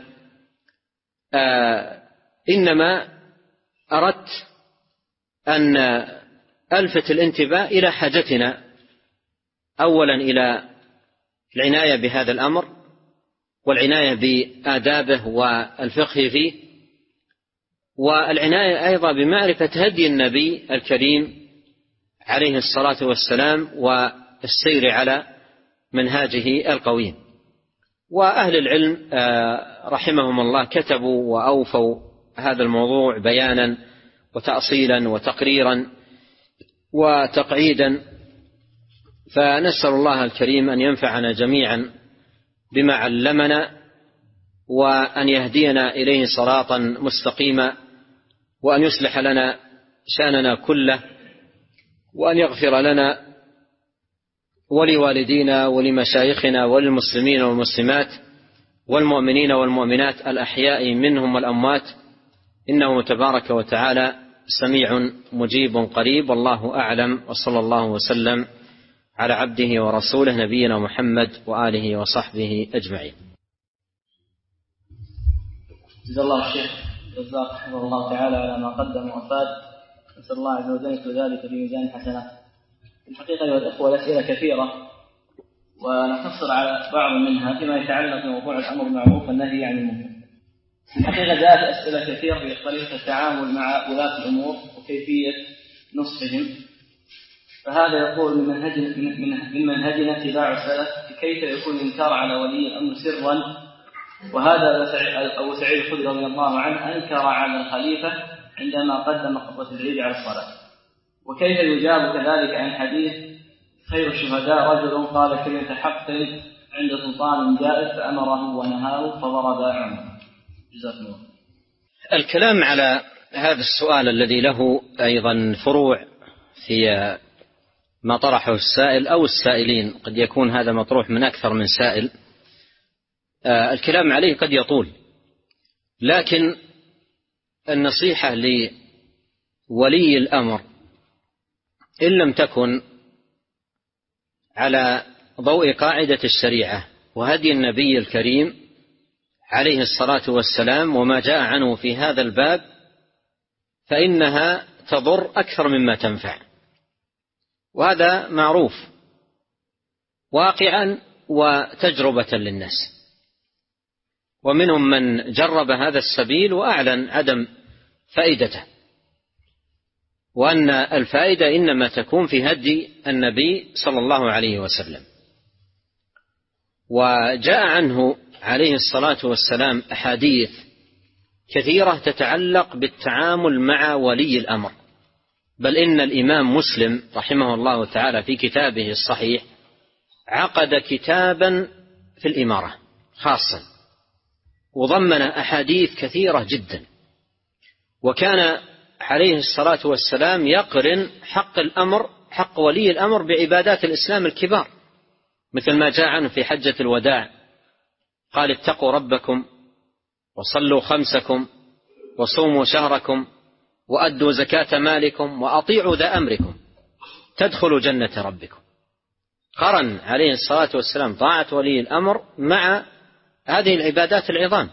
إنما أردت أن ألفت الانتباه إلى حاجتنا أولا إلى العناية بهذا الأمر، والعناية بآدابه والفقه فيه، والعناية أيضا بمعرفة هدي النبي الكريم عليه الصلاة والسلام والسير على منهاجه القويم. وأهل العلم رحمهم الله كتبوا وأوفوا هذا الموضوع بيانا وتأصيلا وتقريرا وتقعيدا، فنسأل الله الكريم أن ينفعنا جميعا بما علمنا، وأن يهدينا إليه صراطا مستقيما، وأن يصلح لنا شأننا كله، وأن يغفر لنا ولوالدينا ولمشايخنا وللمسلمين والمسلمات والمؤمنين والمؤمنات الأحياء منهم والأموات، إنه تبارك وتعالى سميع مجيب قريب. والله أعلم، وصلى الله وسلم على عبده ورسوله نبينا محمد وآله وصحبه أجمعين. جزا الله الشيخ الرزاق حفظه الله تعالى على ما قدم وأفاد، نسأل الله عز وجل يكتب ذلك في ميزان حسنات. في الحقيقة أيها الأخوة الأسئلة كثيرة، ونقتصر على بعض منها فيما يتعلق بموضوع الأمر بالمعروف والنهي عن المنكر. في الحقيقة جاءت أسئلة كثيرة في طريقة التعامل مع ولاة الأمور وكيفية نصحهم. فهذا يقول من منهجنا اتباع السلف كيف يكون الإنكار على ولي الأمر سرا. وهذا أبو سعيد الخدري رضي الله عنه أنكر على الخليفة عندما قدم خطبة العيد على الصلاة. وكيف يجاب كذلك عن حديث خير الشهداء رجل قال كلمة حق عند سلطان جائر فأمره ونهاه فضرب عنه. جزاكم الله. الكلام على هذا السؤال الذي له أيضا فروع في ما طرحه السائل أو السائلين، قد يكون هذا مطروح من أكثر من سائل، الكلام عليه قد يطول، لكن النصيحة لولي الأمر إن لم تكن على ضوء قاعدة الشريعة وهدي النبي الكريم عليه الصلاة والسلام وما جاء عنه في هذا الباب، فإنها تضر أكثر مما تنفع، وهذا معروف واقعا وتجربة للناس. ومنهم من جرب هذا السبيل وأعلن عدم فائدته، وأن الفائدة إنما تكون في هدي النبي صلى الله عليه وسلم. وجاء عنه عليه الصلاة والسلام أحاديث كثيرة تتعلق بالتعامل مع ولي الأمر، بل إن الإمام مسلم رحمه الله تعالى في كتابه الصحيح عقد كتابا في الإمارة خاصا وضمن أحاديث كثيرة جدا، وكان عليه الصلاة والسلام يقرن حق ولي الأمر بعبادات الإسلام الكبار، مثل ما جاء عنه في حجة الوداع قال اتقوا ربكم وصلوا خمسكم وصوموا شهركم وأدوا زكاة مالكم وأطيعوا ذا أمركم تدخلوا جنة ربكم. قرن عليه الصلاة والسلام طاعة ولي الأمر مع هذه العبادات العظام.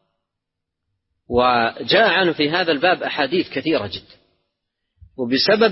وجاء عنه في هذا الباب أحاديث كثيرة جدا. وبسبب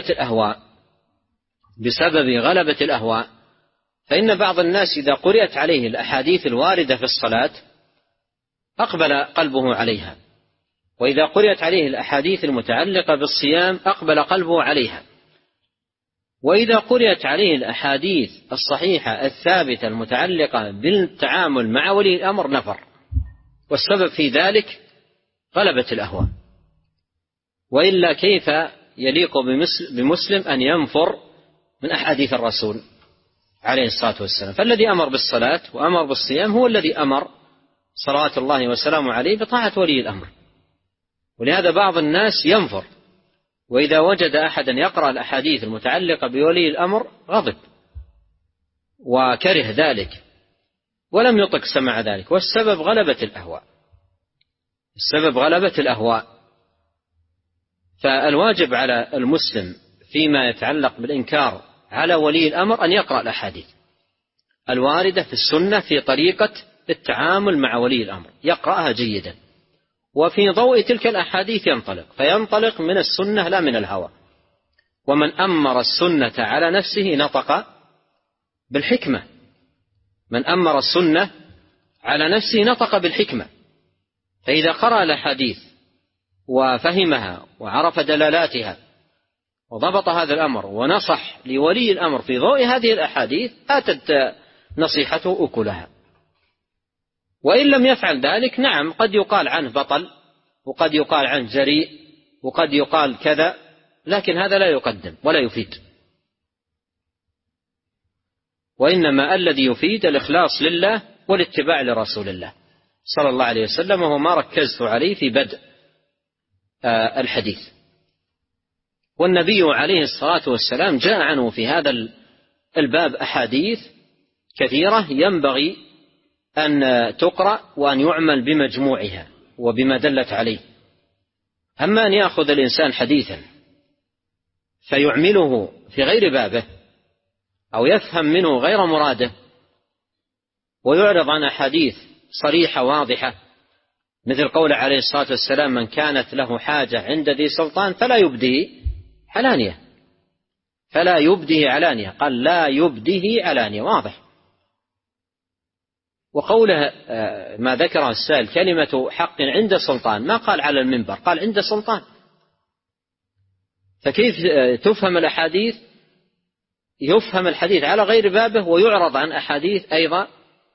غلبة الأهواء فإن بعض الناس إذا قرأت عليه الأحاديث الواردة في الصلاة أقبل قلبه عليها، وإذا قرأت عليه الأحاديث المتعلقة بالصيام أقبل قلبه عليها، وإذا قرأت عليه الأحاديث الصحيحة الثابتة المتعلقة بالتعامل مع ولي الأمر نفر. والسبب في ذلك غلبة الأهواء، وإلا كيف يليق بمسلم أن ينفر من أحاديث الرسول عليه الصلاة والسلام؟ فالذي أمر بالصلاة وأمر بالصيام هو الذي أمر صلوات الله وسلامه عليه بطاعة ولي الأمر. ولهذا بعض الناس ينفر، وإذا وجد أحدا يقرأ الأحاديث المتعلقة بولي الأمر غضب وكره ذلك ولم يطق سمع ذلك، والسبب غلبة الأهواء. فالواجب على المسلم فيما يتعلق بالإنكار على ولي الأمر أن يقرأ الأحاديث الواردة في السنة في طريقة التعامل مع ولي الأمر، يقرأها جيدا، وفي ضوء تلك الأحاديث فينطلق من السنة لا من الهوى. ومن أمر السنة على نفسه نطق بالحكمة، من أمر السنة على نفسه نطق بالحكمة. فإذا قرأ الأحاديث وفهمها وعرف دلالاتها وضبط هذا الأمر ونصح لولي الأمر في ضوء هذه الأحاديث آتت نصيحته أكلها. وإن لم يفعل ذلك نعم قد يقال عنه بطل، وقد يقال عنه جريء، وقد يقال كذا، لكن هذا لا يقدم ولا يفيد. وإنما الذي يفيد الإخلاص لله والاتباع لرسول الله صلى الله عليه وسلم، وهو ما ركزت عليه في بدء الحديث. والنبي عليه الصلاة والسلام جاء عنه في هذا الباب أحاديث كثيرة ينبغي أن تقرأ وأن يعمل بمجموعها وبما دلت عليه. أما أن يأخذ الإنسان حديثا فيعمله في غير بابه أو يفهم منه غير مراده ويعرض عن أحاديث صريحة واضحة مثل قول عليه الصلاة والسلام: من كانت له حاجة عند ذي سلطان فلا يبديه علانية، فلا يبديه علانية، قال لا يبديه علانية، واضح. وقوله ما ذكره السائل كلمة حق عند سلطان، ما قال على المنبر، قال عند سلطان. فكيف تفهم الأحاديث؟ يفهم الحديث على غير بابه، ويعرض عن أحاديث أيضا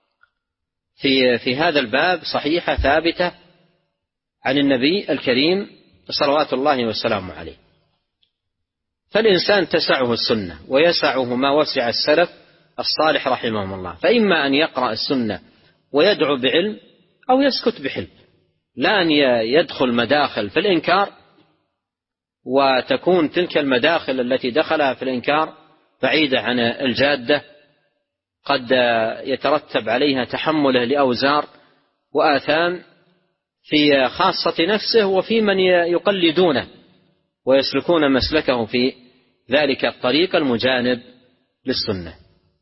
في هذا الباب صحيحة ثابتة عن النبي الكريم صلوات الله وسلامه عليه. فالإنسان تسعه السنة ويسعه ما وسع السلف الصالح رحمهم الله، فإما أن يقرأ السنة ويدعو بعلم أو يسكت بحلم، لا أن يدخل مداخل في الإنكار وتكون تلك المداخل التي دخلها في الإنكار بعيدة عن الجادة، قد يترتب عليها تحمله لأوزار وآثام في خاصة نفسه وفي من يقلدونه ويسلكون مسلكه في ذلك الطريق المجانب للسنة.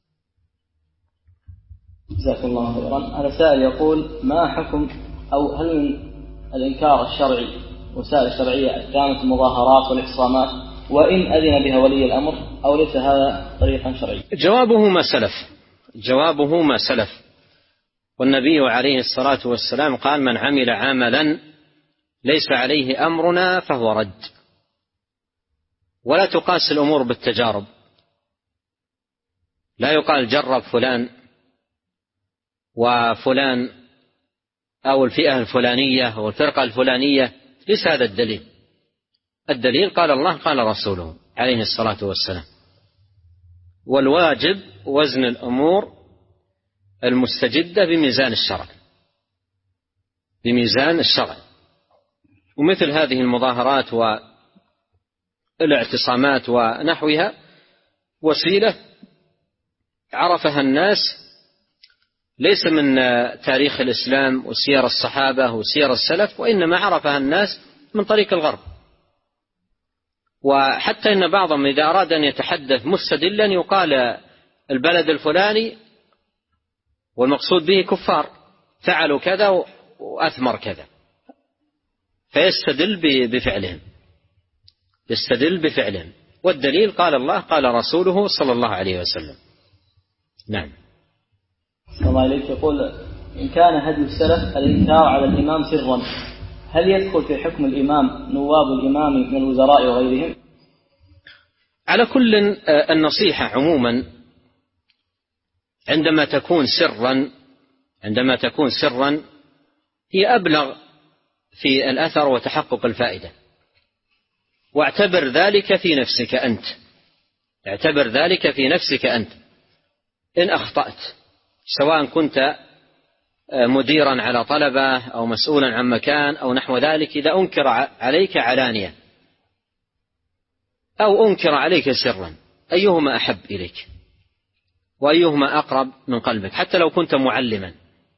جزاك الله خيرا. هذا سائل يقول: ما حكم أو هل من الإنكار الشرعي وسائل الشرعية كانت المظاهرات والإعصامات وإن أذن بها ولي الأمر، أو ليس هذا طريقا شرعيا؟ جوابه ما سلف. والنبي عليه الصلاة والسلام قال: من عمل عملا ليس عليه أمرنا فهو رد. ولا تقاس الأمور بالتجارب، لا يقال جرب فلان وفلان أو الفئة الفلانية أو الفرقة الفلانية، ليس هذا الدليل. الدليل قال الله قال رسوله عليه الصلاة والسلام. والواجب وزن الأمور المستجدة بميزان الشرع. ومثل هذه المظاهرات والاعتصامات ونحوها وسيلة عرفها الناس ليس من تاريخ الإسلام وسير الصحابة وسير السلف، وإنما عرفها الناس من طريق الغرب. وحتى إن بعضهم إذا أراد أن يتحدث مستدلا يقال البلد الفلاني والمقصود به كفار فعلوا كذا وأثمر كذا، فيستدل بفعلهم. والدليل قال الله قال رسوله صلى الله عليه وسلم. نعم. صلى الله عليه يقول: إن كان هدي السلف الإنكار على الإمام سرا، هل يدخل في حكم الإمام نواب الإمام من الوزراء وغيرهم؟ على كل النصيحة عموما عندما تكون سرا هي أبلغ في الأثر وتحقق الفائدة. واعتبر ذلك في نفسك أنت إن أخطأت، سواء كنت مديرا على طلبة أو مسؤولا عن مكان أو نحو ذلك، إذا أنكر عليك علانية أو أنكر عليك سرا، أيهما أحب إليك وأيهما أقرب من قلبك؟ حتى لو كنت معلما،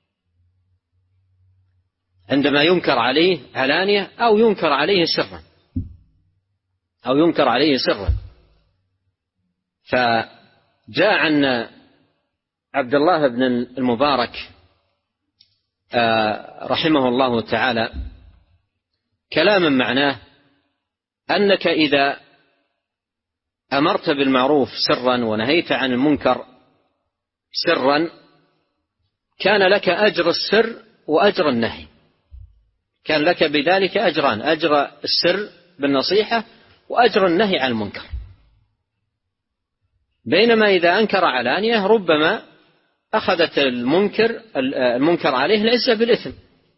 عندما ينكر عليه علانية أو ينكر عليه سرا. فجاء عن عبد الله بن المبارك رحمه الله تعالى كلاما معناه أنك إذا أمرت بالمعروف سرا ونهيت عن المنكر سرا كان لك أجر السر وأجر النهي، كان لك بذلك أجران: أجر السر بالنصيحة وأجر النهي عن المنكر. بينما إذا أنكر علانية ربما أخذت المنكر عليه العزة بالإثم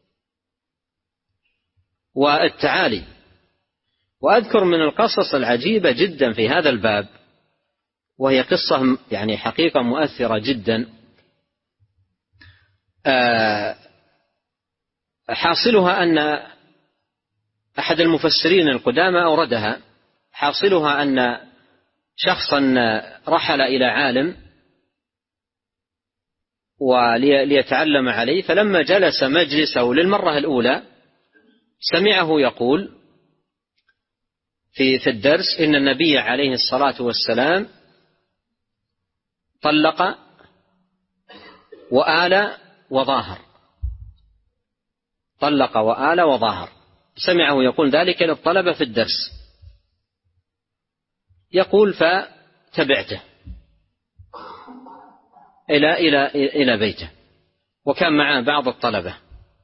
والتعالي. وأذكر من القصص العجيبة جدا في هذا الباب، وهي قصة يعني حقيقة مؤثرة جدا، حاصلها أن أحد المفسرين القدامى أوردها. حاصلها أن شخصا رحل إلى عالم وليتعلم عليه، فلما جلس مجلسه للمرة الأولى سمعه يقول في الدرس إن النبي عليه الصلاة والسلام طلق وآل وظاهر. طلق وآل وظاهر. سمعه يقول ذلك للطلبة في الدرس. يقول فتبعته إلى بيته، وكان معه بعض الطلبة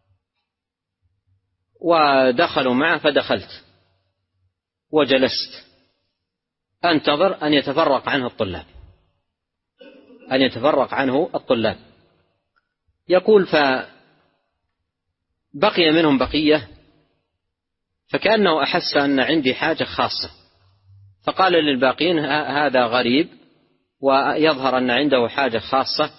ودخلوا معه، فدخلت وجلست أنتظر أن يتفرق عنه الطلاب. يقول فبقي منهم بقية، فكأنه أحس أن عندي حاجة خاصة، فقال للباقين هذا غريب ويظهر أن عنده حاجة خاصة،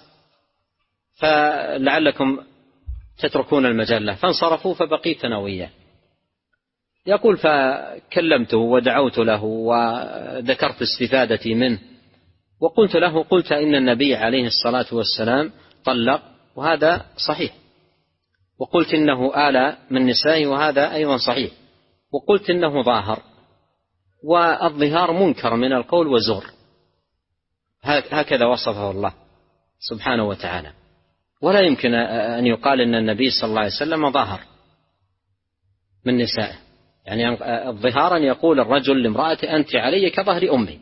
فلعلكم تتركون المجال له. فانصرفوا فبقيت أنا وياه. يقول فكلمته ودعوت له وذكرت استفادتي منه، وقلت له قلت إن النبي عليه الصلاة والسلام طلق، وهذا صحيح، وقلت إنه آل من نسائه، وهذا أيضا صحيح، وقلت إنه ظاهر، والظهار منكر من القول وزور. هكذا وصفه الله سبحانه وتعالى. ولا يمكن أن يقال إن النبي صلى الله عليه وسلم ظاهر من نسائه. يعني الظهار أن يقول الرجل لامرأته أنت علي كظهر أمي،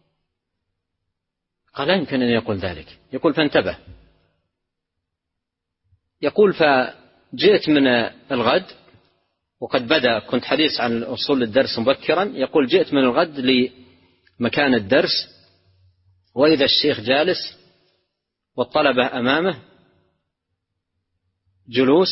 قال لا يمكن أن يقول ذلك. يقول فانتبه. يقول فجئت من الغد، وقد بدأ كنت حديث عن أصول الدرس مبكرا. يقول جئت من الغد لمكان الدرس، وإذا الشيخ جالس والطلبة أمامه جلوس.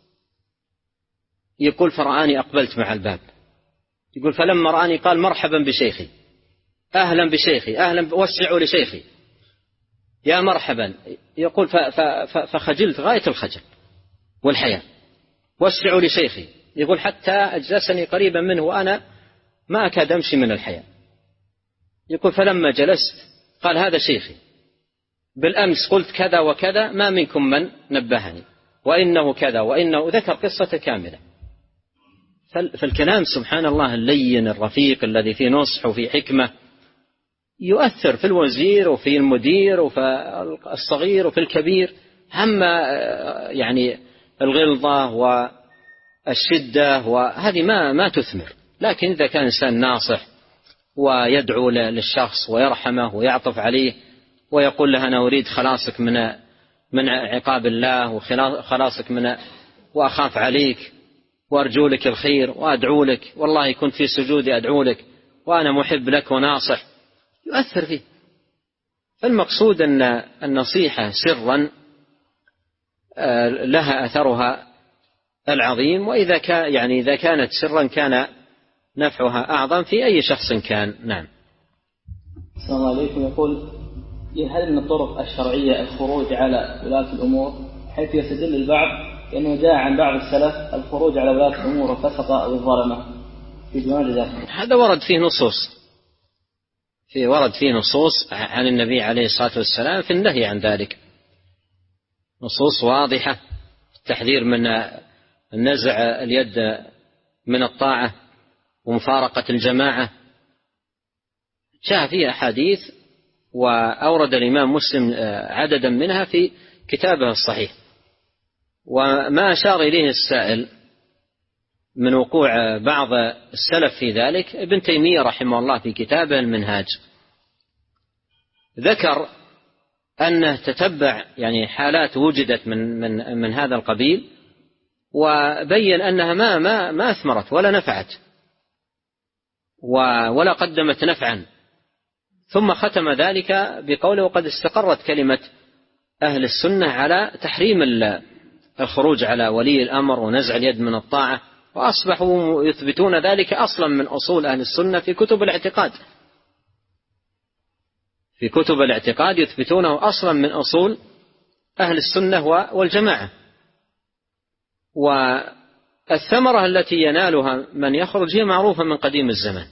يقول فرآني أقبلت مع الباب. يقول فلما رآني قال مرحبا بشيخي، أهلا بشيخي، أهلا، وسعوا لشيخي، يا مرحبا. يقول فخجلت غاية الخجل والحياء، وسعوا لشيخي. يقول حتى أجلسني قريبا منه وأنا ما أكاد أمشي من الحياء. يقول فلما جلست قال هذا شيخي، بالأمس قلت كذا وكذا، ما منكم من نبهني، وإنه كذا، وإنه ذكر قصة كاملة. فالكلام سبحان الله اللين الرفيق الذي فيه نصح وفيه حكمة يؤثر في الوزير وفي المدير وفي الصغير وفي الكبير. هم يعني الغلظة والشدة وهذه ما تثمر. لكن إذا كان إنسان ناصح ويدعو للشخص ويرحمه ويعطف عليه ويقول له أنا أريد خلاصك من عقاب الله، وخلاصك وأخاف عليك، وأرجو لك الخير، وأدعو لك، والله كنت في سجودي أدعو لك، وأنا محب لك وناصح، يؤثر فيه. فالمقصود أن النصيحة سرا لها أثرها العظيم، وإذا إذا كانت سرا كان نفعها أعظم في أي شخص كان. نعم. السلام الله عليكم. يقول هل من الطرق الشرعية الخروج على ولاة الأمور، حيث يستدل البعض لأنه جاء عن بعض السلف الخروج على ولاة الأمور الفسقة أو الظلمة في دون ذلك؟ هذا ورد فيه نصوص عن النبي عليه الصلاة والسلام في النهي عن ذلك، نصوص واضحة، التحذير من نزع اليد من الطاعة ومفارقة الجماعة، جاء فيها أحاديث، وأورد الإمام مسلم عددا منها في كتابه الصحيح. وما أشار إليه السائل من وقوع بعض السلف في ذلك، ابن تيمية رحمه الله في كتابه المنهاج ذكر أنه تتبع حالات وجدت من هذا القبيل، وبين أنها ما أثمرت ولا نفعت ولا قدمت نفعا، ثم ختم ذلك بقوله وقد استقرت كلمة أهل السنة على تحريم الخروج على ولي الأمر ونزع اليد من الطاعة، وأصبحوا يثبتون ذلك أصلا من أصول أهل السنة في كتب الاعتقاد، يثبتونه أصلا من أصول أهل السنة والجماعة. والثمرة التي ينالها من يخرج هي معروفة من قديم الزمان.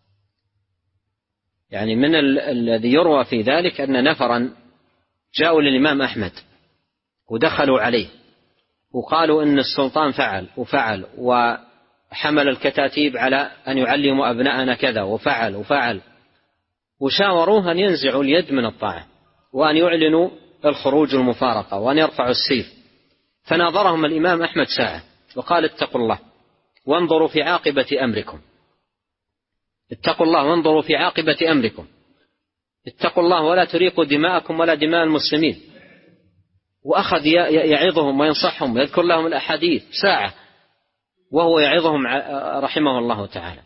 من الذي يروى في ذلك أن نفرا جاءوا للإمام أحمد ودخلوا عليه وقالوا إن السلطان فعل وحمل الكتاتيب على أن يعلموا أبناءنا كذا وفعل، وشاوروه أن ينزعوا اليد من الطاعة وأن يعلنوا الخروج المفارقة وأن يرفعوا السيف. فناظرهم الإمام أحمد ساعة وقال اتقوا الله وانظروا في عاقبة أمركم. اتقوا الله وانظروا في عاقبة أمركم. اتقوا الله ولا تريقوا دماءكم ولا دماء المسلمين. وأخذ يعظهم وينصحهم ويذكر لهم الأحاديث ساعة وهو يعظهم رحمه الله تعالى.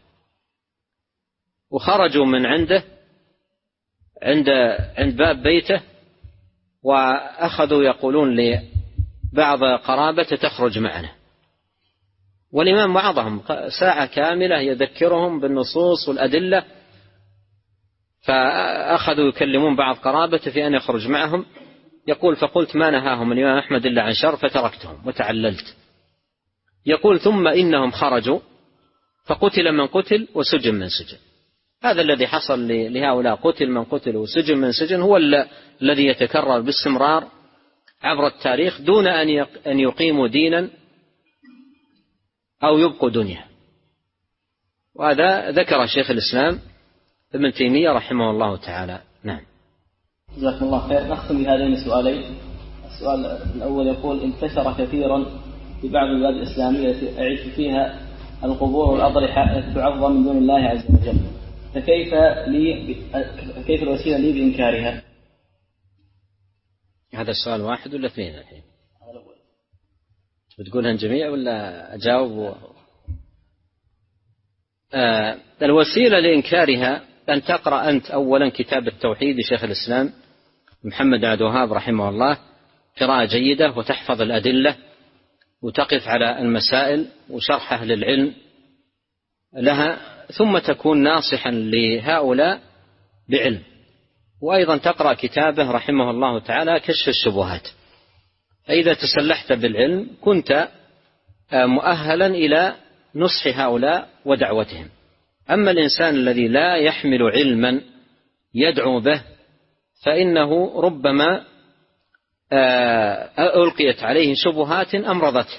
وخرجوا من عنده عند باب بيته وأخذوا يقولون لبعض قرابته تخرج معنا. والإمام وعظهم ساعة كاملة يذكرهم بالنصوص والأدلة، فأخذوا يكلمون بعض قرابته في أن يخرج معهم. يقول فقلت ما نهاهم الإمام أحمد إلا عن شر فتركتهم وتعللت. يقول ثم إنهم خرجوا فقتل من قتل وسجن من سجن. هذا الذي حصل لهؤلاء، قتل من قتل وسجن من سجن، هو الذي يتكرر باستمرار عبر التاريخ دون أن يقيموا دينا أو يبقوا دنيا. وهذا ذكر شيخ الإسلام ابن تيمية رحمه الله تعالى. نعم. جزاكم الله خير. نختم بهذين السؤالين. السؤال الأول يقول انتشر كثيرا في بعض البلاد الإسلامية التي أعيش فيها القبور والأضرحة تعظم من دون الله عز وجل، فكيف الوسيلة لي بإنكارها؟ هذا السؤال واحد ولا اثنين الحين؟ بتقولها جميع ولا أجاوب؟ الوسيلة لإنكارها أن تقرأ أنت أولا كتاب التوحيد لشيخ الإسلام محمد عبد الوهاب رحمه الله قراءة جيدة، وتحفظ الأدلة وتقف على المسائل وشرحه للعلم لها، ثم تكون ناصحا لهؤلاء بعلم. وأيضا تقرأ كتابه رحمه الله تعالى كشف الشبهات. فإذا تسلحت بالعلم كنت مؤهلا إلى نصح هؤلاء ودعوتهم. أما الإنسان الذي لا يحمل علما يدعو به فإنه ربما ألقيت عليه شبهات أمرضته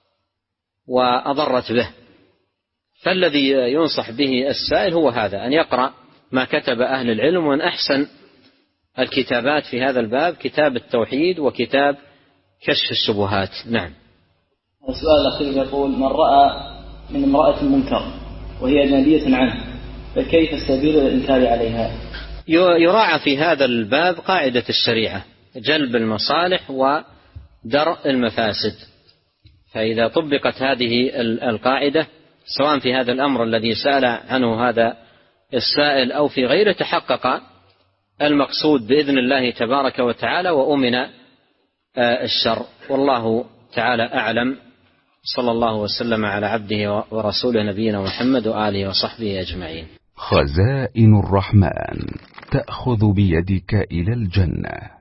وأضرت به. فالذي ينصح به السائل هو هذا، أن يقرأ ما كتب أهل العلم. ومن أحسن الكتابات في هذا الباب كتاب التوحيد وكتاب كشف الشبهات. نعم. السؤال الأخير يقول من رأى من امرأة منكر وهي أجنبية عنه فكيف السبيل للإنكار عليها؟ يراعى في هذا الباب قاعدة الشريعة، جلب المصالح ودرء المفاسد. فإذا طبقت هذه القاعدة سواء في هذا الأمر الذي سأل عنه هذا السائل أو في غيره تحقق المقصود بإذن الله تبارك وتعالى وأمن الشر. والله تعالى أعلم. صلى الله وسلم على عبده ورسوله نبينا محمد وآله وصحبه أجمعين. خزائن الرحمن تأخذ بيدك إلى الجنة.